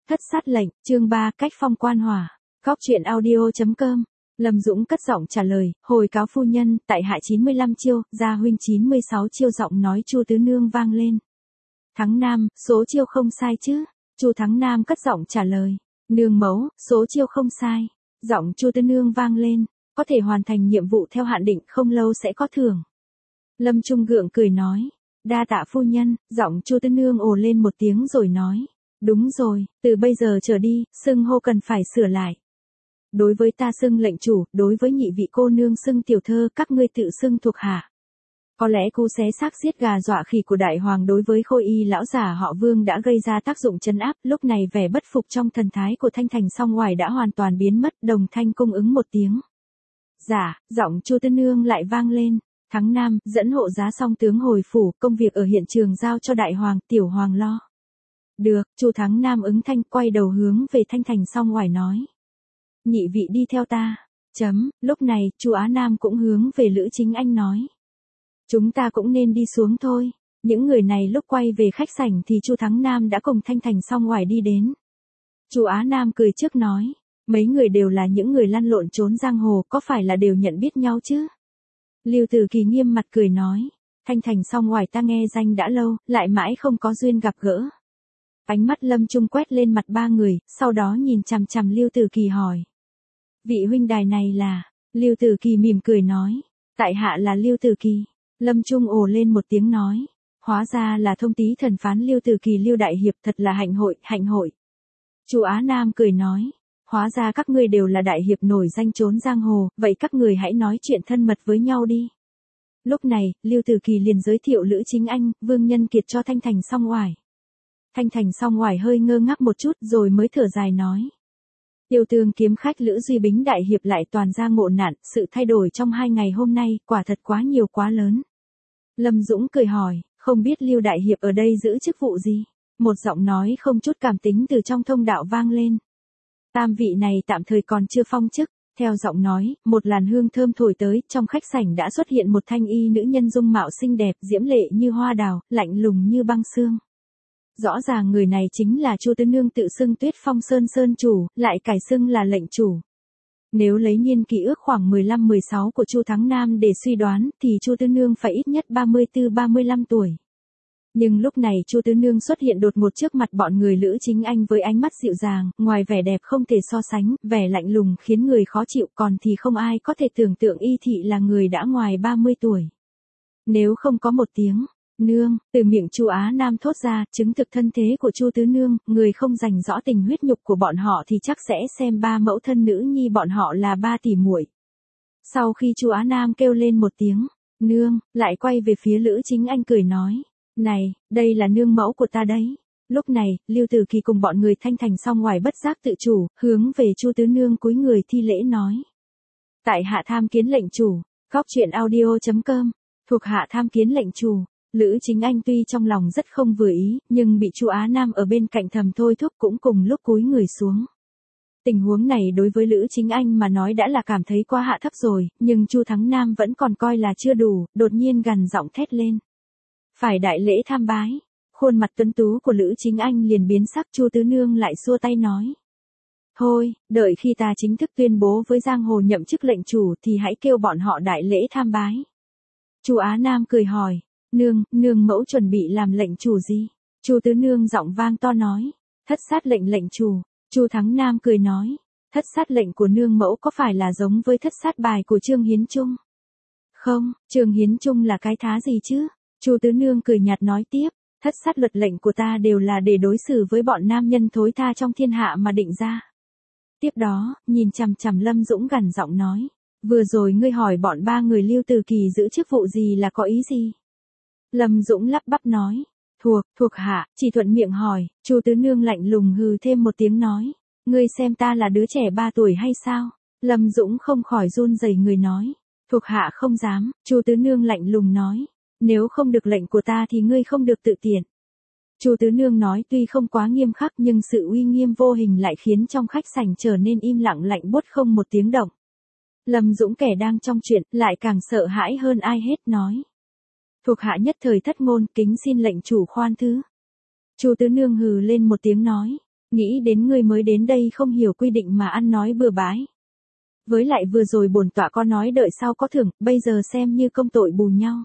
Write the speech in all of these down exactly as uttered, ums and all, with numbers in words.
Thất sát lệnh, chương ba, cách phong quan hỏa. Góc truyện audio chấm com. Lâm Dũng cất giọng trả lời, hồi cáo phu nhân, tại hạ chín mươi lăm chiêu, gia huynh chín mươi sáu chiêu. Giọng nói Chu Tứ Nương vang lên. Thắng Nam, số chiêu không sai chứ? Chu Thắng Nam cất giọng trả lời. Nương mẫu, số chiêu không sai. Giọng Chu Tứ Nương vang lên, có thể hoàn thành nhiệm vụ theo hạn định, không lâu sẽ có thưởng. Lâm Trung gượng cười nói, đa tạ phu nhân. Giọng Chu Tứ Nương ồ lên một tiếng rồi nói, đúng rồi, từ bây giờ trở đi, xưng hô cần phải sửa lại. Đối với ta xưng lệnh chủ, đối với nhị vị cô nương xưng tiểu thơ, các ngươi tự xưng thuộc hạ. Có lẽ cú xé xác giết gà dọa khỉ của đại hoàng đối với Khôi Y lão già họ Vương đã gây ra tác dụng trấn áp, lúc này vẻ bất phục trong thần thái của Thanh Thành Song Hoài đã hoàn toàn biến mất. Đồng thanh cung ứng một tiếng. Dạ, giọng Chu Tứ Nương lại vang lên. Thắng Nam, dẫn hộ giá song tướng hồi phủ, công việc ở hiện trường giao cho đại hoàng, tiểu hoàng lo. Được, Chu Thắng Nam ứng thanh, quay đầu hướng về Thanh Thành Song Hoài nói. Nhị vị đi theo ta. Chấm, lúc này, Chu Á Nam cũng hướng về Lữ Chính Anh nói. Chúng ta cũng nên đi xuống thôi. Những người này lúc quay về khách sảnh thì Chu Thắng Nam đã cùng Thanh Thành Song Hoài đi đến. Chu Á Nam cười trước nói, mấy người đều là những người lăn lộn trốn giang hồ, có phải là đều nhận biết nhau chứ? Lưu Tử Kỳ nghiêm mặt cười nói, Thanh Thành Song Hoài ta nghe danh đã lâu, lại mãi không có duyên gặp gỡ. Ánh mắt Lâm Trung quét lên mặt ba người, sau đó nhìn chằm chằm Lưu Tử Kỳ hỏi. Vị huynh đài này là? Lưu Tử Kỳ mỉm cười nói, tại hạ là Lưu Tử Kỳ. Lâm Trung ồ lên một tiếng nói, hóa ra là thông tý thần phán Lưu Tử Kỳ Lưu đại hiệp, thật là hạnh hội, hạnh hội. Chu Á Nam cười nói, hóa ra các ngươi đều là đại hiệp nổi danh trốn giang hồ, vậy các người hãy nói chuyện thân mật với nhau đi. Lúc này, Lưu Tử Kỳ liền giới thiệu Lữ Chính Anh, Vương Nhân Kiệt cho Thanh Thành Song Hoài. Thanh Thành Song Hoài hơi ngơ ngác một chút rồi mới thở dài nói. Tiêu Tương kiếm khách Lữ Duy Bính đại hiệp lại toàn ra ngộ nạn, sự thay đổi trong hai ngày hôm nay, quả thật quá nhiều quá lớn. Lâm Dũng cười hỏi, không biết Lưu đại hiệp ở đây giữ chức vụ gì? Một giọng nói không chút cảm tính từ trong thông đạo vang lên. Tam vị này tạm thời còn chưa phong chức. Theo giọng nói, một làn hương thơm thổi tới, trong khách sảnh đã xuất hiện một thanh y nữ nhân dung mạo xinh đẹp, diễm lệ như hoa đào, lạnh lùng như băng xương. Rõ ràng người này chính là Chu Tứ Nương tự xưng Tuyết Phong Sơn Sơn chủ, lại cải xưng là lệnh chủ. Nếu lấy niên kỷ ước khoảng mười lăm mười sáu của Chu Thắng Nam để suy đoán, thì Chu Tứ Nương phải ít nhất ba mươi tư ba mươi lăm tuổi. Nhưng lúc này Chu Tứ Nương xuất hiện đột ngột trước mặt bọn người Lữ Chính Anh với ánh mắt dịu dàng, ngoài vẻ đẹp không thể so sánh, vẻ lạnh lùng khiến người khó chịu, còn thì không ai có thể tưởng tượng y thị là người đã ngoài ba mươi tuổi. Nếu không có một tiếng nương từ miệng Chu Á Nam thốt ra, chứng thực thân thế của Chu Tứ Nương, người không rành rõ tình huyết nhục của bọn họ thì chắc sẽ xem ba mẫu thân nữ nhi bọn họ là ba tỷ muội. Sau khi Chu Á Nam kêu lên một tiếng nương, lại quay về phía Lữ Chính Anh cười nói, này, đây là nương mẫu của ta đấy. Lúc này, Lưu Tử Kỳ cùng bọn người Thanh Thành Song Hoài bất giác tự chủ, hướng về Chu Tứ Nương cúi người thi lễ nói. Tại hạ tham kiến lệnh chủ. Góc truyện audio chấm com. Thuộc hạ tham kiến lệnh chủ. Lữ Chính Anh tuy trong lòng rất không vừa ý, nhưng bị Chu Á Nam ở bên cạnh thầm thôi thúc cũng cùng lúc cúi người xuống. Tình huống này đối với Lữ Chính Anh mà nói đã là cảm thấy quá hạ thấp rồi, nhưng Chu Thắng Nam vẫn còn coi là chưa đủ, đột nhiên gằn giọng thét lên. Phải đại lễ tham bái. Khuôn mặt tuấn tú của Lữ Chính Anh liền biến sắc. Chu Tứ Nương lại xua tay nói. Thôi, đợi khi ta chính thức tuyên bố với giang hồ nhậm chức lệnh chủ thì hãy kêu bọn họ đại lễ tham bái. Chu Á Nam cười hỏi. Nương, nương mẫu chuẩn bị làm lệnh chủ gì? Chu Tứ Nương giọng vang to nói. Thất sát lệnh lệnh chủ. Chu Thắng Nam cười nói. Thất sát lệnh của nương mẫu có phải là giống với thất sát bài của Trương Hiến Trung? Không, Trương Hiến Trung là cái thá gì chứ? Chu Tứ Nương cười nhạt nói tiếp, thất sát luật lệnh của ta đều là để đối xử với bọn nam nhân thối tha trong thiên hạ mà định ra. Tiếp đó, nhìn chằm chằm Lâm Dũng gằn giọng nói, vừa rồi ngươi hỏi bọn ba người Lưu Tử Kỳ giữ chức vụ gì là có ý gì? Lâm Dũng lắp bắp nói, thuộc, thuộc hạ, chỉ thuận miệng hỏi. Chu Tứ Nương lạnh lùng hừ thêm một tiếng nói, ngươi xem ta là đứa trẻ ba tuổi hay sao? Lâm Dũng không khỏi run rẩy người nói, thuộc hạ không dám. Chu Tứ Nương lạnh lùng nói. Nếu không được lệnh của ta thì ngươi không được tự tiện. Chu Tứ Nương nói tuy không quá nghiêm khắc nhưng sự uy nghiêm vô hình lại khiến trong khách sảnh trở nên im lặng lạnh buốt không một tiếng động. Lâm Dũng kẻ đang trong chuyện lại càng sợ hãi hơn ai hết nói. Thuộc hạ nhất thời thất ngôn, kính xin lệnh chủ khoan thứ. Chu Tứ Nương hừ lên một tiếng nói. Nghĩ đến ngươi mới đến đây không hiểu quy định mà ăn nói bừa bãi. Với lại vừa rồi bổn tọa có nói đợi sau có thưởng, bây giờ xem như công tội bù nhau.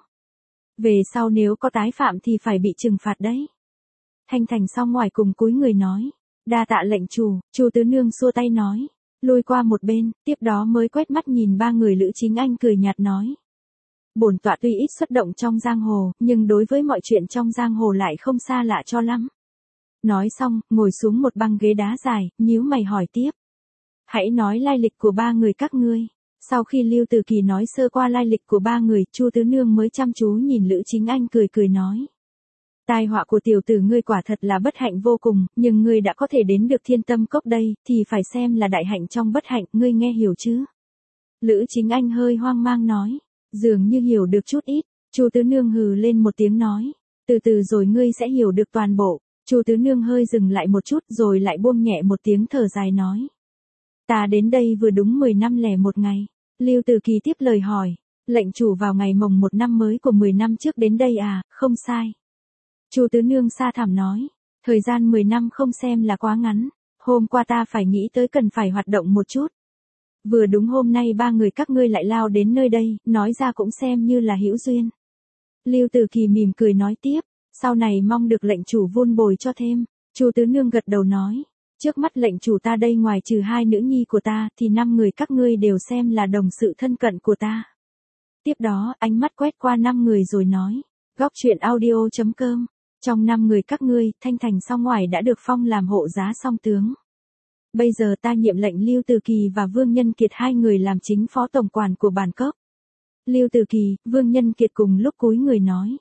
Về sau nếu có tái phạm thì phải bị trừng phạt đấy. Thanh Thành sau ngoài cùng cúi người nói. Đa tạ lệnh chủ, Chu Tứ Nương xua tay nói. Lùi qua một bên, tiếp đó mới quét mắt nhìn ba người Lữ Chính Anh cười nhạt nói. Bổn tọa tuy ít xuất động trong giang hồ, nhưng đối với mọi chuyện trong giang hồ lại không xa lạ cho lắm. Nói xong, ngồi xuống một băng ghế đá dài, nhíu mày hỏi tiếp. Hãy nói lai lịch của ba người các ngươi. Sau khi Lưu Từ Kỳ nói sơ qua lai lịch của ba người, Chu Tứ Nương mới chăm chú nhìn Lữ Chính Anh cười cười nói. Tai họa của tiểu tử ngươi quả thật là bất hạnh vô cùng, nhưng ngươi đã có thể đến được Thiên Tâm Cốc đây, thì phải xem là đại hạnh trong bất hạnh, ngươi nghe hiểu chứ? Lữ Chính Anh hơi hoang mang nói. Dường như hiểu được chút ít, Chu Tứ Nương hừ lên một tiếng nói. Từ từ rồi ngươi sẽ hiểu được toàn bộ. Chu Tứ Nương hơi dừng lại một chút rồi lại buông nhẹ một tiếng thở dài nói. Ta đến đây vừa đúng mười năm lẻ một ngày. Lưu Từ Kỳ tiếp lời hỏi. Lệnh chủ vào ngày mồng một năm mới của mười năm trước đến đây à, không sai. Chu Tứ Nương sa thảm nói. Thời gian mười năm không xem là quá ngắn. Hôm qua ta phải nghĩ tới cần phải hoạt động một chút. Vừa đúng hôm nay ba người các ngươi lại lao đến nơi đây, nói ra cũng xem như là hữu duyên. Lưu Từ Kỳ mỉm cười nói tiếp. Sau này mong được lệnh chủ vun bồi cho thêm. Chu Tứ Nương gật đầu nói. Trước mắt lệnh chủ ta đây ngoài trừ hai nữ nhi của ta thì năm người các ngươi đều xem là đồng sự thân cận của ta. Tiếp đó ánh mắt quét qua năm người rồi nói. Góc truyện audio chấm com. Trong năm người các ngươi, Thanh Thành sau ngoài đã được phong làm hộ giá song tướng. Bây giờ ta nhiệm lệnh Lưu Từ Kỳ và Vương Nhân Kiệt hai người làm chính phó tổng quản của bản cốc. Lưu Từ Kỳ, Vương Nhân Kiệt cùng lúc cúi người nói.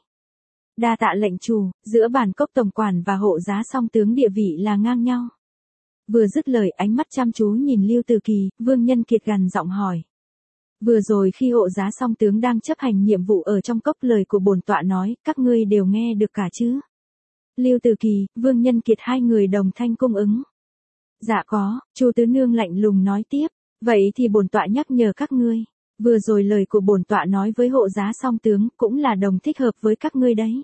Đa tạ lệnh chủ, giữa bản cốc tổng quản và hộ giá song tướng địa vị là ngang nhau. Vừa dứt lời ánh mắt chăm chú nhìn Lưu Từ Kỳ, Vương Nhân Kiệt gằn giọng hỏi. Vừa rồi khi hộ giá song tướng đang chấp hành nhiệm vụ ở trong cốc lời của bổn tọa nói, các ngươi đều nghe được cả chứ? Lưu Từ Kỳ, Vương Nhân Kiệt hai người đồng thanh cung ứng. Dạ có, Chu Tứ Nương lạnh lùng nói tiếp, vậy thì bổn tọa nhắc nhở các ngươi, vừa rồi lời của bổn tọa nói với hộ giá song tướng cũng là đồng thích hợp với các ngươi đấy.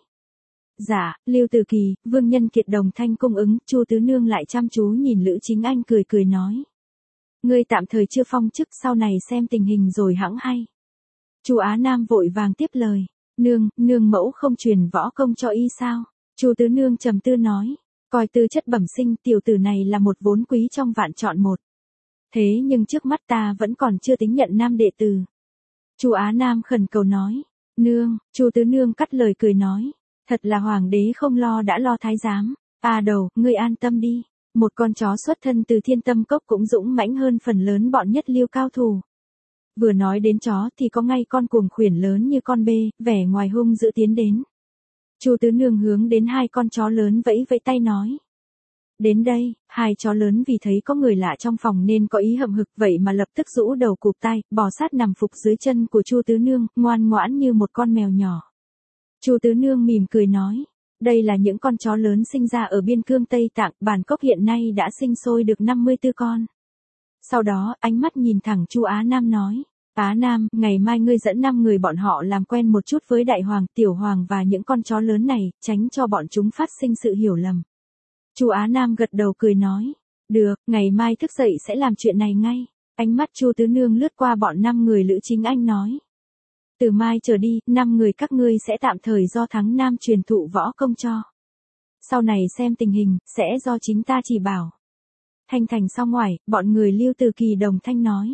Dạ, Lưu Từ Kỳ, Vương Nhân Kiệt đồng thanh cung ứng, Chu Tứ Nương lại chăm chú nhìn Lữ Chính Anh cười cười nói. Ngươi tạm thời chưa phong chức, sau này xem tình hình rồi hẵng hay. Chu Á Nam vội vàng tiếp lời, nương, nương mẫu không truyền võ công cho y sao? Chu Tứ Nương trầm tư nói, coi tư chất bẩm sinh tiểu tử này là một vốn quý trong vạn chọn một. Thế nhưng trước mắt ta vẫn còn chưa tính nhận nam đệ tử. Chu Á Nam khẩn cầu nói, nương, Chu Tứ Nương cắt lời cười nói, thật là hoàng đế không lo đã lo thái giám. À đầu, ngươi an tâm đi, một con chó xuất thân từ Thiên Tâm Cốc cũng dũng mãnh hơn phần lớn bọn nhất lưu cao thủ. Vừa nói đến chó thì có ngay con cuồng khuyển lớn như con bê, vẻ ngoài hung dữ tiến đến. Chu Tứ Nương hướng đến hai con chó lớn vẫy vẫy tay nói. Đến đây, hai chó lớn vì thấy có người lạ trong phòng nên có ý hậm hực vậy mà lập tức rũ đầu cụp tai, bò sát nằm phục dưới chân của Chu Tứ Nương, ngoan ngoãn như một con mèo nhỏ. Chu Tứ Nương mỉm cười nói, đây là những con chó lớn sinh ra ở biên cương Tây Tạng, bản cốc hiện nay đã sinh sôi được năm mươi tư con. Sau đó, ánh mắt nhìn thẳng Chu Á Nam nói, Á Nam, ngày mai ngươi dẫn năm người bọn họ làm quen một chút với Đại Hoàng, Tiểu Hoàng và những con chó lớn này, tránh cho bọn chúng phát sinh sự hiểu lầm. Chu Á Nam gật đầu cười nói, được, ngày mai thức dậy sẽ làm chuyện này ngay. Ánh mắt Chu Tứ Nương lướt qua bọn năm người Lữ Chính Anh nói. Từ mai trở đi, năm người các ngươi sẽ tạm thời do Thắng Nam truyền thụ võ công cho. Sau này xem tình hình, sẽ do chính ta chỉ bảo. Thanh Thành sau ngoài, bọn người Lưu Từ Kỳ đồng thanh nói.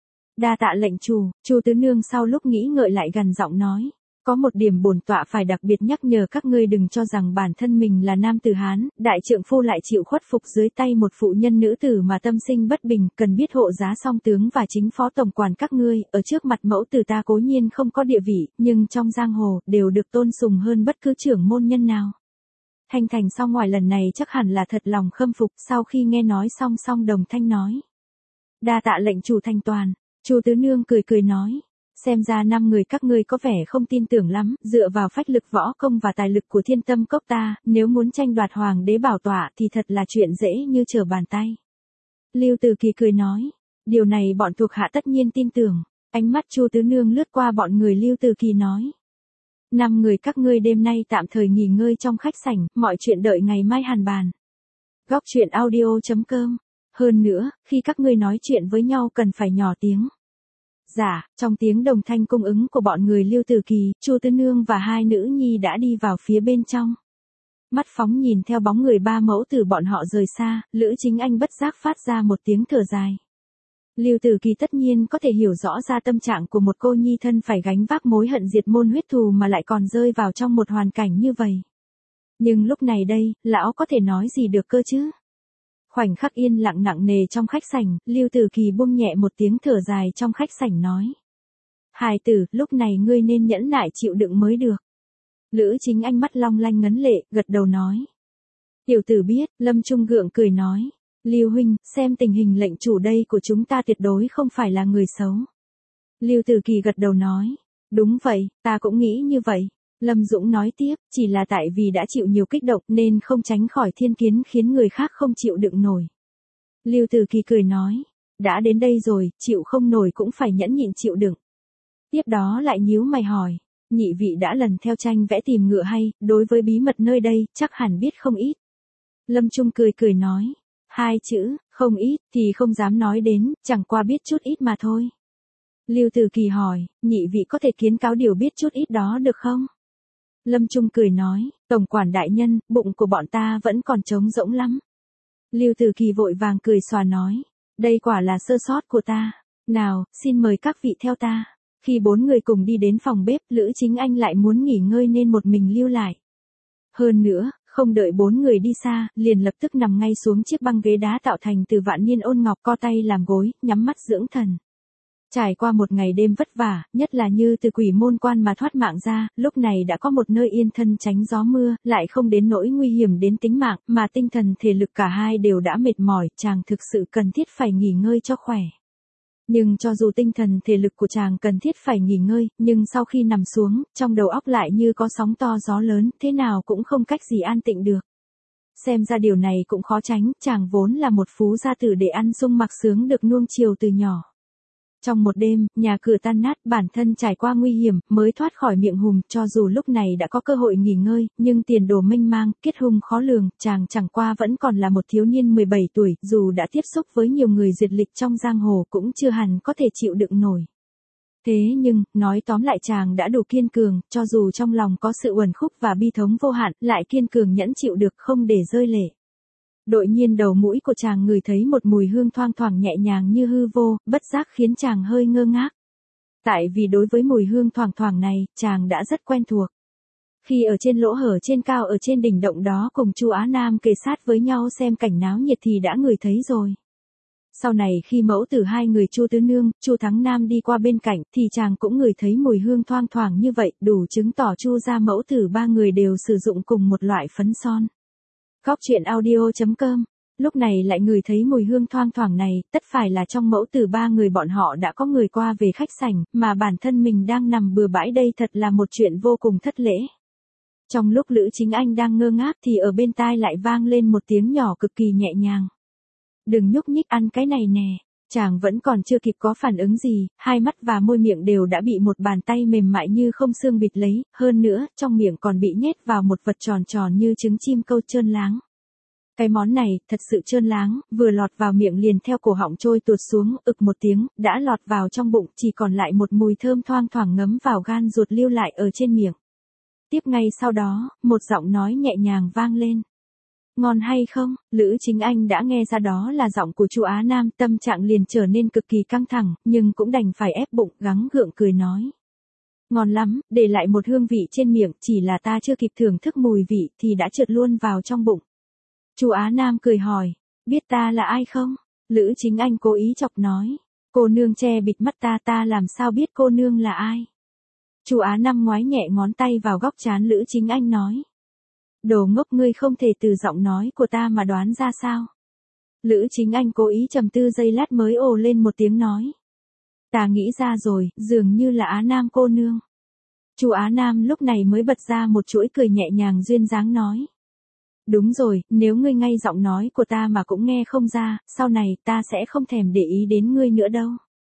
Đa tạ lệnh chủ, Chu Tứ Nương sau lúc nghĩ ngợi lại gằn giọng nói. Có một điểm bổn tọa phải đặc biệt nhắc nhở các ngươi đừng cho rằng bản thân mình là nam tử Hán, đại trượng phu lại chịu khuất phục dưới tay một phụ nhân nữ tử mà tâm sinh bất bình, cần biết hộ giá song tướng và chính phó tổng quản các ngươi, ở trước mặt mẫu tử ta cố nhiên không có địa vị, nhưng trong giang hồ, đều được tôn sùng hơn bất cứ trưởng môn nhân nào. Thanh Thành sau ngoài lần này chắc hẳn là thật lòng khâm phục, sau khi nghe nói xong xong đồng thanh nói. Đa tạ lệnh chủ thanh toàn, Chu Tứ Nương cười cười nói. Xem ra năm người các ngươi có vẻ không tin tưởng lắm, dựa vào phách lực võ công và tài lực của Thiên Tâm Cốc ta, nếu muốn tranh đoạt hoàng đế bảo tọa thì thật là chuyện dễ như trở bàn tay. Lưu Từ Kỳ cười nói, điều này bọn thuộc hạ tất nhiên tin tưởng. Ánh mắt Chu Tứ Nương lướt qua bọn người Lưu Từ Kỳ nói. Năm người các ngươi đêm nay tạm thời nghỉ ngơi trong khách sảnh, mọi chuyện đợi ngày mai hàn bàn. Góc chuyện audio chấm com. Hơn nữa, khi các ngươi nói chuyện với nhau cần phải nhỏ tiếng. Dạ, trong tiếng đồng thanh cung ứng của bọn người Lưu Tử Kỳ, Chu Tứ Nương và hai nữ nhi đã đi vào phía bên trong. Mắt phóng nhìn theo bóng người ba mẫu tử bọn họ rời xa, Lữ Chính Anh bất giác phát ra một tiếng thở dài. Lưu Tử Kỳ tất nhiên có thể hiểu rõ ra tâm trạng của một cô nhi thân phải gánh vác mối hận diệt môn huyết thù mà lại còn rơi vào trong một hoàn cảnh như vậy. Nhưng lúc này đây, lão có thể nói gì được cơ chứ? Khoảnh khắc yên lặng nặng nề trong khách sảnh, Lưu Tử Kỳ buông nhẹ một tiếng thở dài trong khách sảnh nói. Hài tử, lúc này ngươi nên nhẫn nại chịu đựng mới được. Lữ Chính Anh mắt long lanh ngấn lệ, gật đầu nói. Tiểu tử biết, Lâm Trung gượng cười nói. Lưu huynh, xem tình hình lệnh chủ đây của chúng ta tuyệt đối không phải là người xấu. Lưu Tử Kỳ gật đầu nói. Đúng vậy, ta cũng nghĩ như vậy. Lâm Dũng nói tiếp, chỉ là tại vì đã chịu nhiều kích động nên không tránh khỏi thiên kiến khiến người khác không chịu đựng nổi. Lưu Tử Kỳ cười nói, đã đến đây rồi, chịu không nổi cũng phải nhẫn nhịn chịu đựng. Tiếp đó lại nhíu mày hỏi, nhị vị đã lần theo tranh vẽ tìm ngựa hay, đối với bí mật nơi đây, chắc hẳn biết không ít. Lâm Trung cười cười nói, hai chữ, không ít, thì không dám nói đến, chẳng qua biết chút ít mà thôi. Lưu Tử Kỳ hỏi, nhị vị có thể kiến cáo điều biết chút ít đó được không? Lâm Trung cười nói, tổng quản đại nhân, bụng của bọn ta vẫn còn trống rỗng lắm. Lưu Tử Kỳ vội vàng cười xòa nói, đây quả là sơ sót của ta. Nào, xin mời các vị theo ta. Khi bốn người cùng đi đến phòng bếp, Lữ Chính Anh lại muốn nghỉ ngơi nên một mình lưu lại. Hơn nữa, không đợi bốn người đi xa, liền lập tức nằm ngay xuống chiếc băng ghế đá tạo thành từ vạn niên ôn ngọc, co tay làm gối, nhắm mắt dưỡng thần. Trải qua một ngày đêm vất vả, nhất là như từ quỷ môn quan mà thoát mạng ra, lúc này đã có một nơi yên thân tránh gió mưa, lại không đến nỗi nguy hiểm đến tính mạng, mà tinh thần thể lực cả hai đều đã mệt mỏi, chàng thực sự cần thiết phải nghỉ ngơi cho khỏe. Nhưng cho dù tinh thần thể lực của chàng cần thiết phải nghỉ ngơi, nhưng sau khi nằm xuống, trong đầu óc lại như có sóng to gió lớn, thế nào cũng không cách gì an tịnh được. Xem ra điều này cũng khó tránh, chàng vốn là một phú gia tử để ăn sung mặc sướng được nuông chiều từ nhỏ. Trong một đêm, nhà cửa tan nát, bản thân trải qua nguy hiểm, mới thoát khỏi miệng hùm, cho dù lúc này đã có cơ hội nghỉ ngơi, nhưng tiền đồ mênh mang, kết hung khó lường, chàng chẳng qua vẫn còn là một thiếu niên mười bảy tuổi, dù đã tiếp xúc với nhiều người duyệt lịch trong giang hồ cũng chưa hẳn có thể chịu đựng nổi. Thế nhưng, nói tóm lại chàng đã đủ kiên cường, cho dù trong lòng có sự uẩn khúc và bi thống vô hạn, lại kiên cường nhẫn chịu được không để rơi lệ. Đột nhiên đầu mũi của chàng ngửi thấy một mùi hương thoang thoảng nhẹ nhàng như hư vô, bất giác khiến chàng hơi ngơ ngác. Tại vì đối với mùi hương thoang thoảng này, chàng đã rất quen thuộc. Khi ở trên lỗ hở trên cao ở trên đỉnh động đó cùng Chu Á Nam kề sát với nhau xem cảnh náo nhiệt thì đã ngửi thấy rồi. Sau này khi mẫu tử hai người Chu Tứ Nương, Chu Thắng Nam đi qua bên cạnh thì chàng cũng ngửi thấy mùi hương thoang thoảng như vậy, đủ chứng tỏ Chu gia mẫu tử ba người đều sử dụng cùng một loại phấn son. Góc chuyện audio chấm com. Lúc này lại ngửi thấy mùi hương thoang thoảng này, tất phải là trong mẫu tử ba người bọn họ đã có người qua về khách sảnh, mà bản thân mình đang nằm bừa bãi đây thật là một chuyện vô cùng thất lễ. Trong lúc Lữ Chính Anh đang ngơ ngác thì ở bên tai lại vang lên một tiếng nhỏ cực kỳ nhẹ nhàng. Đừng nhúc nhích ăn cái này nè. Chàng vẫn còn chưa kịp có phản ứng gì, hai mắt và môi miệng đều đã bị một bàn tay mềm mại như không xương bịt lấy, hơn nữa, trong miệng còn bị nhét vào một vật tròn tròn như trứng chim câu trơn láng. Cái món này, thật sự trơn láng, vừa lọt vào miệng liền theo cổ họng trôi tuột xuống, ực một tiếng, đã lọt vào trong bụng, chỉ còn lại một mùi thơm thoang thoảng ngấm vào gan ruột lưu lại ở trên miệng. Tiếp ngay sau đó, một giọng nói nhẹ nhàng vang lên. Ngon hay không? Lữ Chính Anh đã nghe ra đó là giọng của Chu Á Nam, tâm trạng liền trở nên cực kỳ căng thẳng, nhưng cũng đành phải ép bụng, gắng gượng cười nói. Ngon lắm, để lại một hương vị trên miệng, chỉ là ta chưa kịp thưởng thức mùi vị thì đã trượt luôn vào trong bụng. Chu Á Nam cười hỏi, biết ta là ai không? Lữ Chính Anh cố ý chọc nói, cô nương che bịt mắt ta, ta làm sao biết cô nương là ai? Chu Á Nam ngoái nhẹ ngón tay vào góc trán Lữ Chính Anh nói. Đồ ngốc, ngươi không thể từ giọng nói của ta mà đoán ra sao? Lữ Chính Anh cố ý trầm tư giây lát mới ồ lên một tiếng nói. Ta nghĩ ra rồi, dường như là Á Nam cô nương. Chu Á Nam lúc này mới bật ra một chuỗi cười nhẹ nhàng duyên dáng nói. Đúng rồi, nếu ngươi ngay giọng nói của ta mà cũng nghe không ra, sau này ta sẽ không thèm để ý đến ngươi nữa đâu.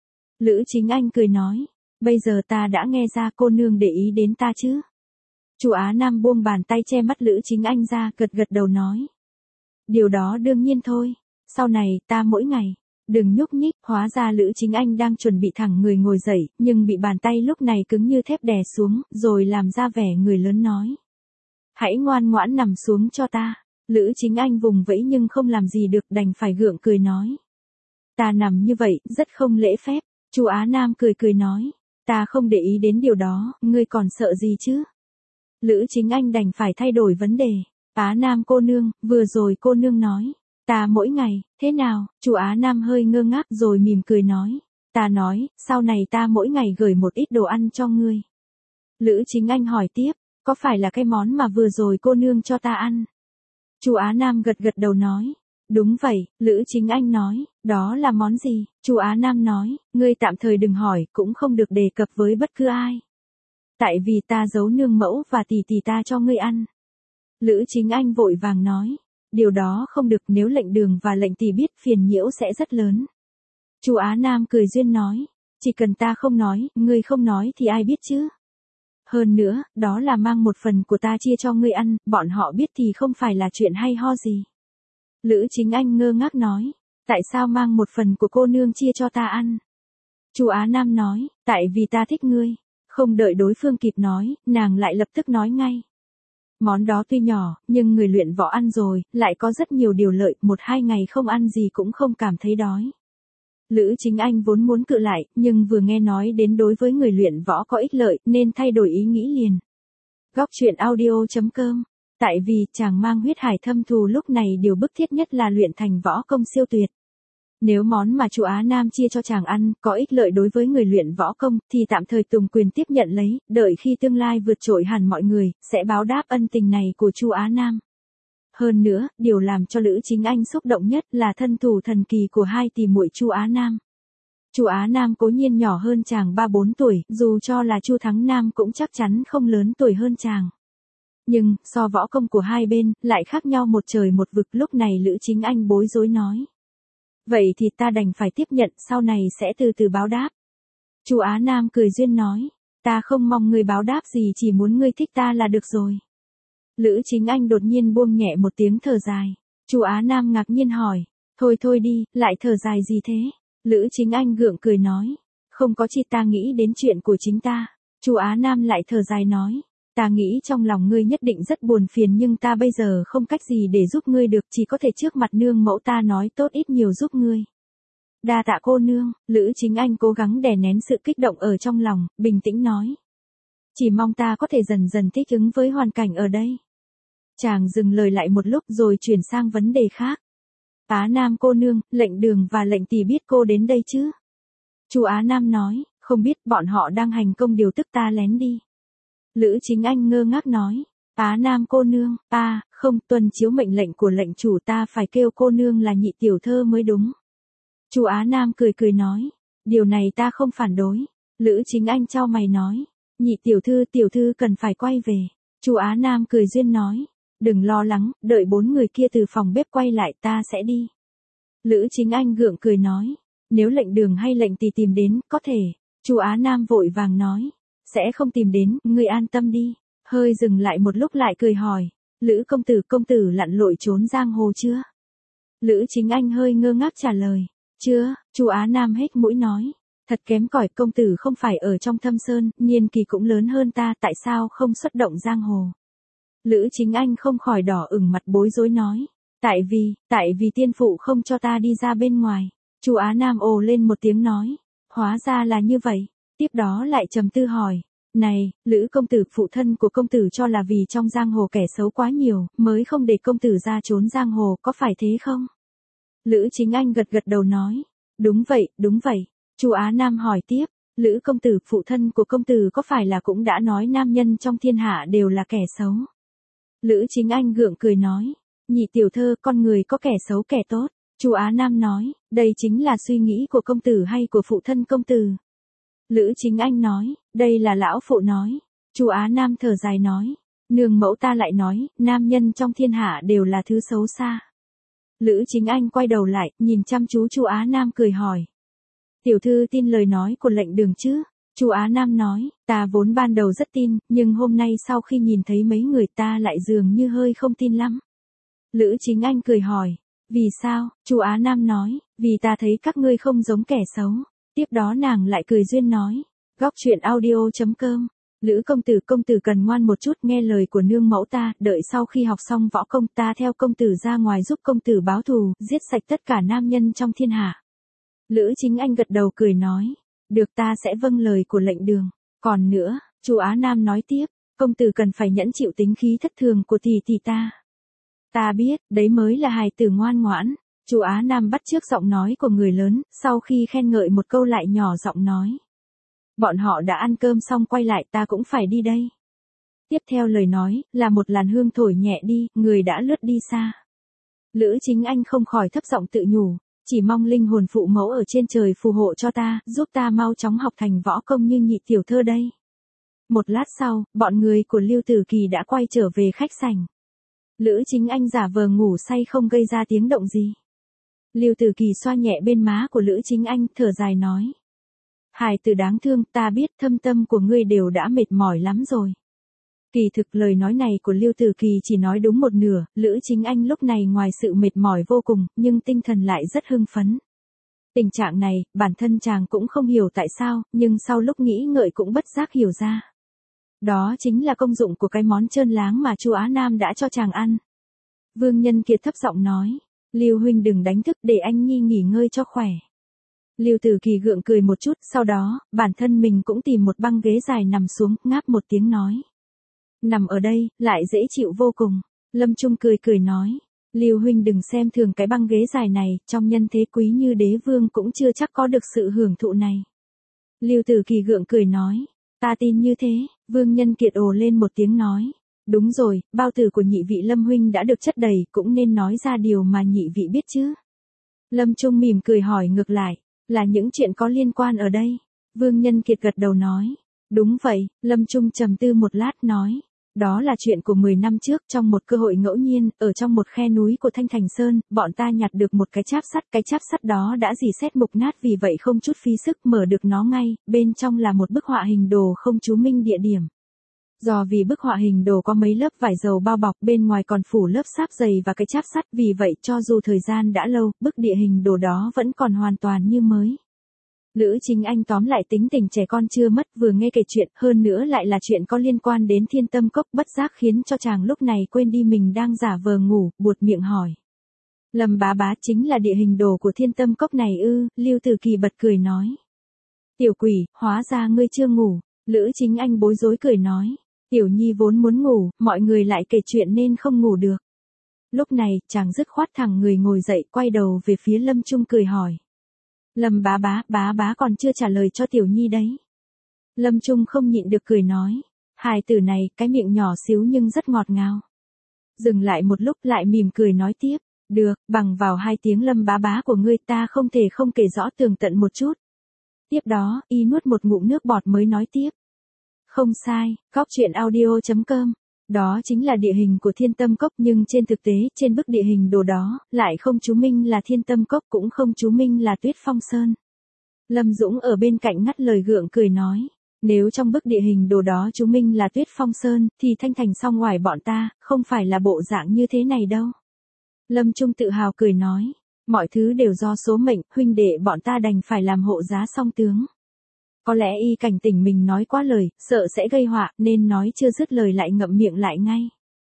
Lữ Chính Anh cười nói. Bây giờ ta đã nghe ra, cô nương để ý đến ta chứ? Chu Á Nam buông bàn tay che mắt Lữ Chính Anh ra, gật gật đầu nói. Điều đó đương nhiên thôi. Sau này, ta mỗi ngày. Đừng nhúc nhích, hóa ra Lữ Chính Anh đang chuẩn bị thẳng người ngồi dậy, nhưng bị bàn tay lúc này cứng như thép đè xuống, rồi làm ra vẻ người lớn nói. Hãy ngoan ngoãn nằm xuống cho ta. Lữ Chính Anh vùng vẫy nhưng không làm gì được, đành phải gượng cười nói. Ta nằm như vậy, rất không lễ phép. Chu Á Nam cười cười nói. Ta không để ý đến điều đó, ngươi còn sợ gì chứ? Lữ Chính Anh đành phải thay đổi vấn đề. Á Nam cô nương, vừa rồi cô nương nói. Ta mỗi ngày, thế nào? Chu Á Nam hơi ngơ ngác rồi mỉm cười nói. Ta nói, sau này ta mỗi ngày gửi một ít đồ ăn cho ngươi. Lữ Chính Anh hỏi tiếp, có phải là cái món mà vừa rồi cô nương cho ta ăn? Chu Á Nam gật gật đầu nói. Đúng vậy, Lữ Chính Anh nói, đó là món gì? Chu Á Nam nói, ngươi tạm thời đừng hỏi, cũng không được đề cập với bất cứ ai. Tại vì ta giấu nương mẫu và tỷ tỷ ta cho ngươi ăn. Lữ Chính Anh vội vàng nói, điều đó không được, nếu lệnh đường và lệnh tỷ biết phiền nhiễu sẽ rất lớn. Chu Á Nam cười duyên nói, chỉ cần ta không nói, ngươi không nói thì ai biết chứ? Hơn nữa, đó là mang một phần của ta chia cho ngươi ăn, bọn họ biết thì không phải là chuyện hay ho gì. Lữ Chính Anh ngơ ngác nói, tại sao mang một phần của cô nương chia cho ta ăn? Chu Á Nam nói, tại vì ta thích ngươi. Không đợi đối phương kịp nói, nàng lại lập tức nói ngay. Món đó tuy nhỏ, nhưng người luyện võ ăn rồi, lại có rất nhiều điều lợi, một hai ngày không ăn gì cũng không cảm thấy đói. Lữ Chính Anh vốn muốn cự lại, nhưng vừa nghe nói đến đối với người luyện võ có ích lợi, nên thay đổi ý nghĩ liền. Góc truyện audio chấm com. Tại vì, chàng mang huyết hải thâm thù lúc này điều bức thiết nhất là luyện thành võ công siêu tuyệt. Nếu món mà Chu Á Nam chia cho chàng ăn, có ích lợi đối với người luyện võ công, thì tạm thời Tùng quyền tiếp nhận lấy, đợi khi tương lai vượt trội hẳn mọi người, sẽ báo đáp ân tình này của Chu Á Nam. Hơn nữa, điều làm cho Lữ Chính Anh xúc động nhất là thân thủ thần kỳ của hai tỷ muội Chu Á Nam. Chu Á Nam cố nhiên nhỏ hơn chàng ba bốn tuổi, dù cho là Chu Thắng Nam cũng chắc chắn không lớn tuổi hơn chàng. Nhưng, so võ công của hai bên, lại khác nhau một trời một vực, lúc này Lữ Chính Anh bối rối nói. Vậy thì ta đành phải tiếp nhận, sau này sẽ từ từ báo đáp. Chu Á Nam cười duyên nói, ta không mong ngươi báo đáp gì, chỉ muốn ngươi thích ta là được rồi. Lữ Chính Anh đột nhiên buông nhẹ một tiếng thở dài. Chu Á Nam ngạc nhiên hỏi, thôi thôi đi, lại thở dài gì thế? Lữ Chính Anh gượng cười nói, không có chi, ta nghĩ đến chuyện của chính ta. Chu Á Nam lại thở dài nói, ta nghĩ trong lòng ngươi nhất định rất buồn phiền, nhưng ta bây giờ không cách gì để giúp ngươi được, chỉ có thể trước mặt nương mẫu ta nói tốt ít nhiều giúp ngươi. Đa tạ cô nương. Lữ Chính Anh cố gắng đè nén sự kích động ở trong lòng, bình tĩnh nói. Chỉ mong ta có thể dần dần thích ứng với hoàn cảnh ở đây. Chàng dừng lời lại một lúc rồi chuyển sang vấn đề khác. Á Nam cô nương, lệnh đường và lệnh tỷ biết cô đến đây chứ? Chu Á Nam nói, không biết, bọn họ đang hành công điều tức ta lén đi. Lữ Chính Anh ngơ ngác nói, Á Nam cô nương, ta, không, tuân chiếu mệnh lệnh của lệnh chủ, ta phải kêu cô nương là nhị tiểu thơ mới đúng. Chu Á Nam cười cười nói, điều này ta không phản đối. Lữ Chính Anh chau mày nói, nhị tiểu thư, tiểu thư cần phải quay về. Chu Á Nam cười duyên nói, đừng lo lắng, đợi bốn người kia từ phòng bếp quay lại ta sẽ đi. Lữ Chính Anh gượng cười nói, nếu lệnh đường hay lệnh tỷ tìm đến, có thể. Chu Á Nam vội vàng nói, sẽ không tìm đến, ngươi an tâm đi. Hơi dừng lại một lúc lại cười hỏi, Lữ công tử, công tử lặn lội trốn giang hồ chưa? Lữ Chính Anh hơi ngơ ngác trả lời, chưa. Chu Á Nam hết mũi nói, thật kém cỏi, công tử không phải ở trong thâm sơn, niên kỳ cũng lớn hơn ta, tại sao không xuất động giang hồ? Lữ Chính Anh không khỏi đỏ ửng mặt bối rối nói, tại vì, tại vì tiên phụ không cho ta đi ra bên ngoài. Chu Á Nam ồ lên một tiếng nói, hóa ra là như vậy. Tiếp đó lại trầm tư hỏi, này, Lữ công tử, phụ thân của công tử cho là vì trong giang hồ kẻ xấu quá nhiều, mới không để công tử ra trốn giang hồ, có phải thế không? Lữ Chính Anh gật gật đầu nói, đúng vậy, đúng vậy. Chu Á Nam hỏi tiếp, Lữ công tử, phụ thân của công tử có phải là cũng đã nói nam nhân trong thiên hạ đều là kẻ xấu? Lữ Chính Anh gượng cười nói, nhị tiểu thơ, con người có kẻ xấu kẻ tốt. Chu Á Nam nói, đây chính là suy nghĩ của công tử hay của phụ thân công tử? Lữ Chính Anh nói, đây là lão phụ nói. Chu Á Nam thở dài nói, nương mẫu ta lại nói, nam nhân trong thiên hạ đều là thứ xấu xa. Lữ Chính Anh quay đầu lại, nhìn chăm chú Chu Á Nam cười hỏi, tiểu thư tin lời nói của lệnh đường chứ? Chu Á Nam nói, ta vốn ban đầu rất tin, nhưng hôm nay sau khi nhìn thấy mấy người ta lại dường như hơi không tin lắm. Lữ Chính Anh cười hỏi. Vì sao? Chu Á Nam nói, vì ta thấy các ngươi không giống kẻ xấu. Tiếp đó nàng lại cười duyên nói. Góc truyện audio.com. Lữ công tử, công tử cần ngoan một chút, nghe lời của nương mẫu ta, đợi sau khi học xong võ công ta theo công tử ra ngoài giúp công tử báo thù, giết sạch tất cả nam nhân trong thiên hạ. Lữ Chính Anh gật đầu cười nói. Được, ta sẽ vâng lời của lệnh đường. Còn nữa, Chu Á Nam nói tiếp, công tử cần phải nhẫn chịu tính khí thất thường của tỷ tỷ ta. Ta biết, đấy mới là hài tử ngoan ngoãn. Chu Á Nam bắt chước giọng nói của người lớn, sau khi khen ngợi một câu lại nhỏ giọng nói. Bọn họ đã ăn cơm xong quay lại, ta cũng phải đi đây. Tiếp theo lời nói, là một làn hương thổi nhẹ đi, người đã lướt đi xa. Lữ Chính Anh không khỏi thấp giọng tự nhủ, chỉ mong linh hồn phụ mẫu ở trên trời phù hộ cho ta, giúp ta mau chóng học thành võ công như nhị tiểu thơ đây. Một lát sau, bọn người của Lưu Tử Kỳ đã quay trở về khách sảnh. Lữ Chính Anh giả vờ ngủ say không gây ra tiếng động gì. Lưu Tử Kỳ xoa nhẹ bên má của Lữ Chính Anh, thở dài nói. Hài tử đáng thương, ta biết thâm tâm của ngươi đều đã mệt mỏi lắm rồi. Kỳ thực lời nói này của Lưu Tử Kỳ chỉ nói đúng một nửa, Lữ Chính Anh lúc này ngoài sự mệt mỏi vô cùng, nhưng tinh thần lại rất hưng phấn. Tình trạng này, bản thân chàng cũng không hiểu tại sao, nhưng sau lúc nghĩ ngợi cũng bất giác hiểu ra. Đó chính là công dụng của cái món trơn láng mà Chu Á Nam đã cho chàng ăn. Vương Nhân Kiệt thấp giọng nói, Lưu huynh đừng đánh thức, để anh nhi nghỉ ngơi cho khỏe. Lưu Tử Kỳ gượng cười một chút, sau đó, bản thân mình cũng tìm một băng ghế dài nằm xuống, ngáp một tiếng nói. Nằm ở đây, lại dễ chịu vô cùng. Lâm Trung cười cười nói, Lưu huynh đừng xem thường cái băng ghế dài này, trong nhân thế quý như đế vương cũng chưa chắc có được sự hưởng thụ này. Lưu Tử Kỳ gượng cười nói, ta tin như thế. Vương Nhân Kiệt ồ lên một tiếng nói, đúng rồi, bao tử của nhị vị Lâm huynh đã được chất đầy, cũng nên nói ra điều mà nhị vị biết chứ. Lâm Trung mỉm cười hỏi ngược lại, là những chuyện có liên quan ở đây. Vương Nhân Kiệt gật đầu nói, đúng vậy. Lâm Trung trầm tư một lát nói, đó là chuyện của mười năm trước, trong một cơ hội ngẫu nhiên, ở trong một khe núi của Thanh Thành Sơn, bọn ta nhặt được một cái cháp sắt, cái cháp sắt đó đã rỉ sét mục nát, vì vậy không chút phí sức mở được nó ngay, bên trong là một bức họa hình đồ không chú minh địa điểm. Do vì bức họa hình đồ có mấy lớp vải dầu bao bọc, bên ngoài còn phủ lớp sáp dày và cái cháp sắt, vì vậy cho dù thời gian đã lâu, bức địa hình đồ đó vẫn còn hoàn toàn như mới. Lữ Chính Anh tóm lại tính tình trẻ con chưa mất, vừa nghe kể chuyện, hơn nữa lại là chuyện có liên quan đến Thiên Tâm Cốc, bất giác khiến cho chàng lúc này quên đi mình đang giả vờ ngủ, buột miệng hỏi. Lâm bá bá, chính là địa hình đồ của Thiên Tâm Cốc này ư? Lưu Tử Kỳ bật cười nói. Tiểu quỷ, hóa ra ngươi chưa ngủ. Lữ Chính Anh bối rối cười nói. Tiểu nhi vốn muốn ngủ, mọi người lại kể chuyện nên không ngủ được. Lúc này, chàng dứt khoát thẳng người ngồi dậy, quay đầu về phía Lâm Trung cười hỏi. Lâm bá bá, bá bá còn chưa trả lời cho tiểu nhi đấy. Lâm Trung không nhịn được cười nói. Hài tử này, cái miệng nhỏ xíu nhưng rất ngọt ngào. Dừng lại một lúc lại mỉm cười nói tiếp. Được, bằng vào hai tiếng lâm bá bá của ngươi ta không thể không kể rõ tường tận một chút. Tiếp đó, y nuốt một ngụm nước bọt mới nói tiếp. Không sai, góc truyện audio.com. Đó chính là địa hình của Thiên Tâm Cốc, nhưng trên thực tế, trên bức địa hình đồ đó, lại không chú minh là Thiên Tâm Cốc, cũng không chú minh là Tuyết Phong Sơn. Lâm Dũng ở bên cạnh ngắt lời gượng cười nói, nếu trong bức địa hình đồ đó chú minh là Tuyết Phong Sơn, thì Thanh Thành song ngoài bọn ta, không phải là bộ dạng như thế này đâu. Lâm Trung tự hào cười nói, mọi thứ đều do số mệnh, huynh đệ bọn ta đành phải làm hộ giá song tướng. Có lẽ y cảnh tỉnh mình nói quá lời, sợ sẽ gây họa, nên nói chưa dứt lời lại ngậm miệng lại ngay.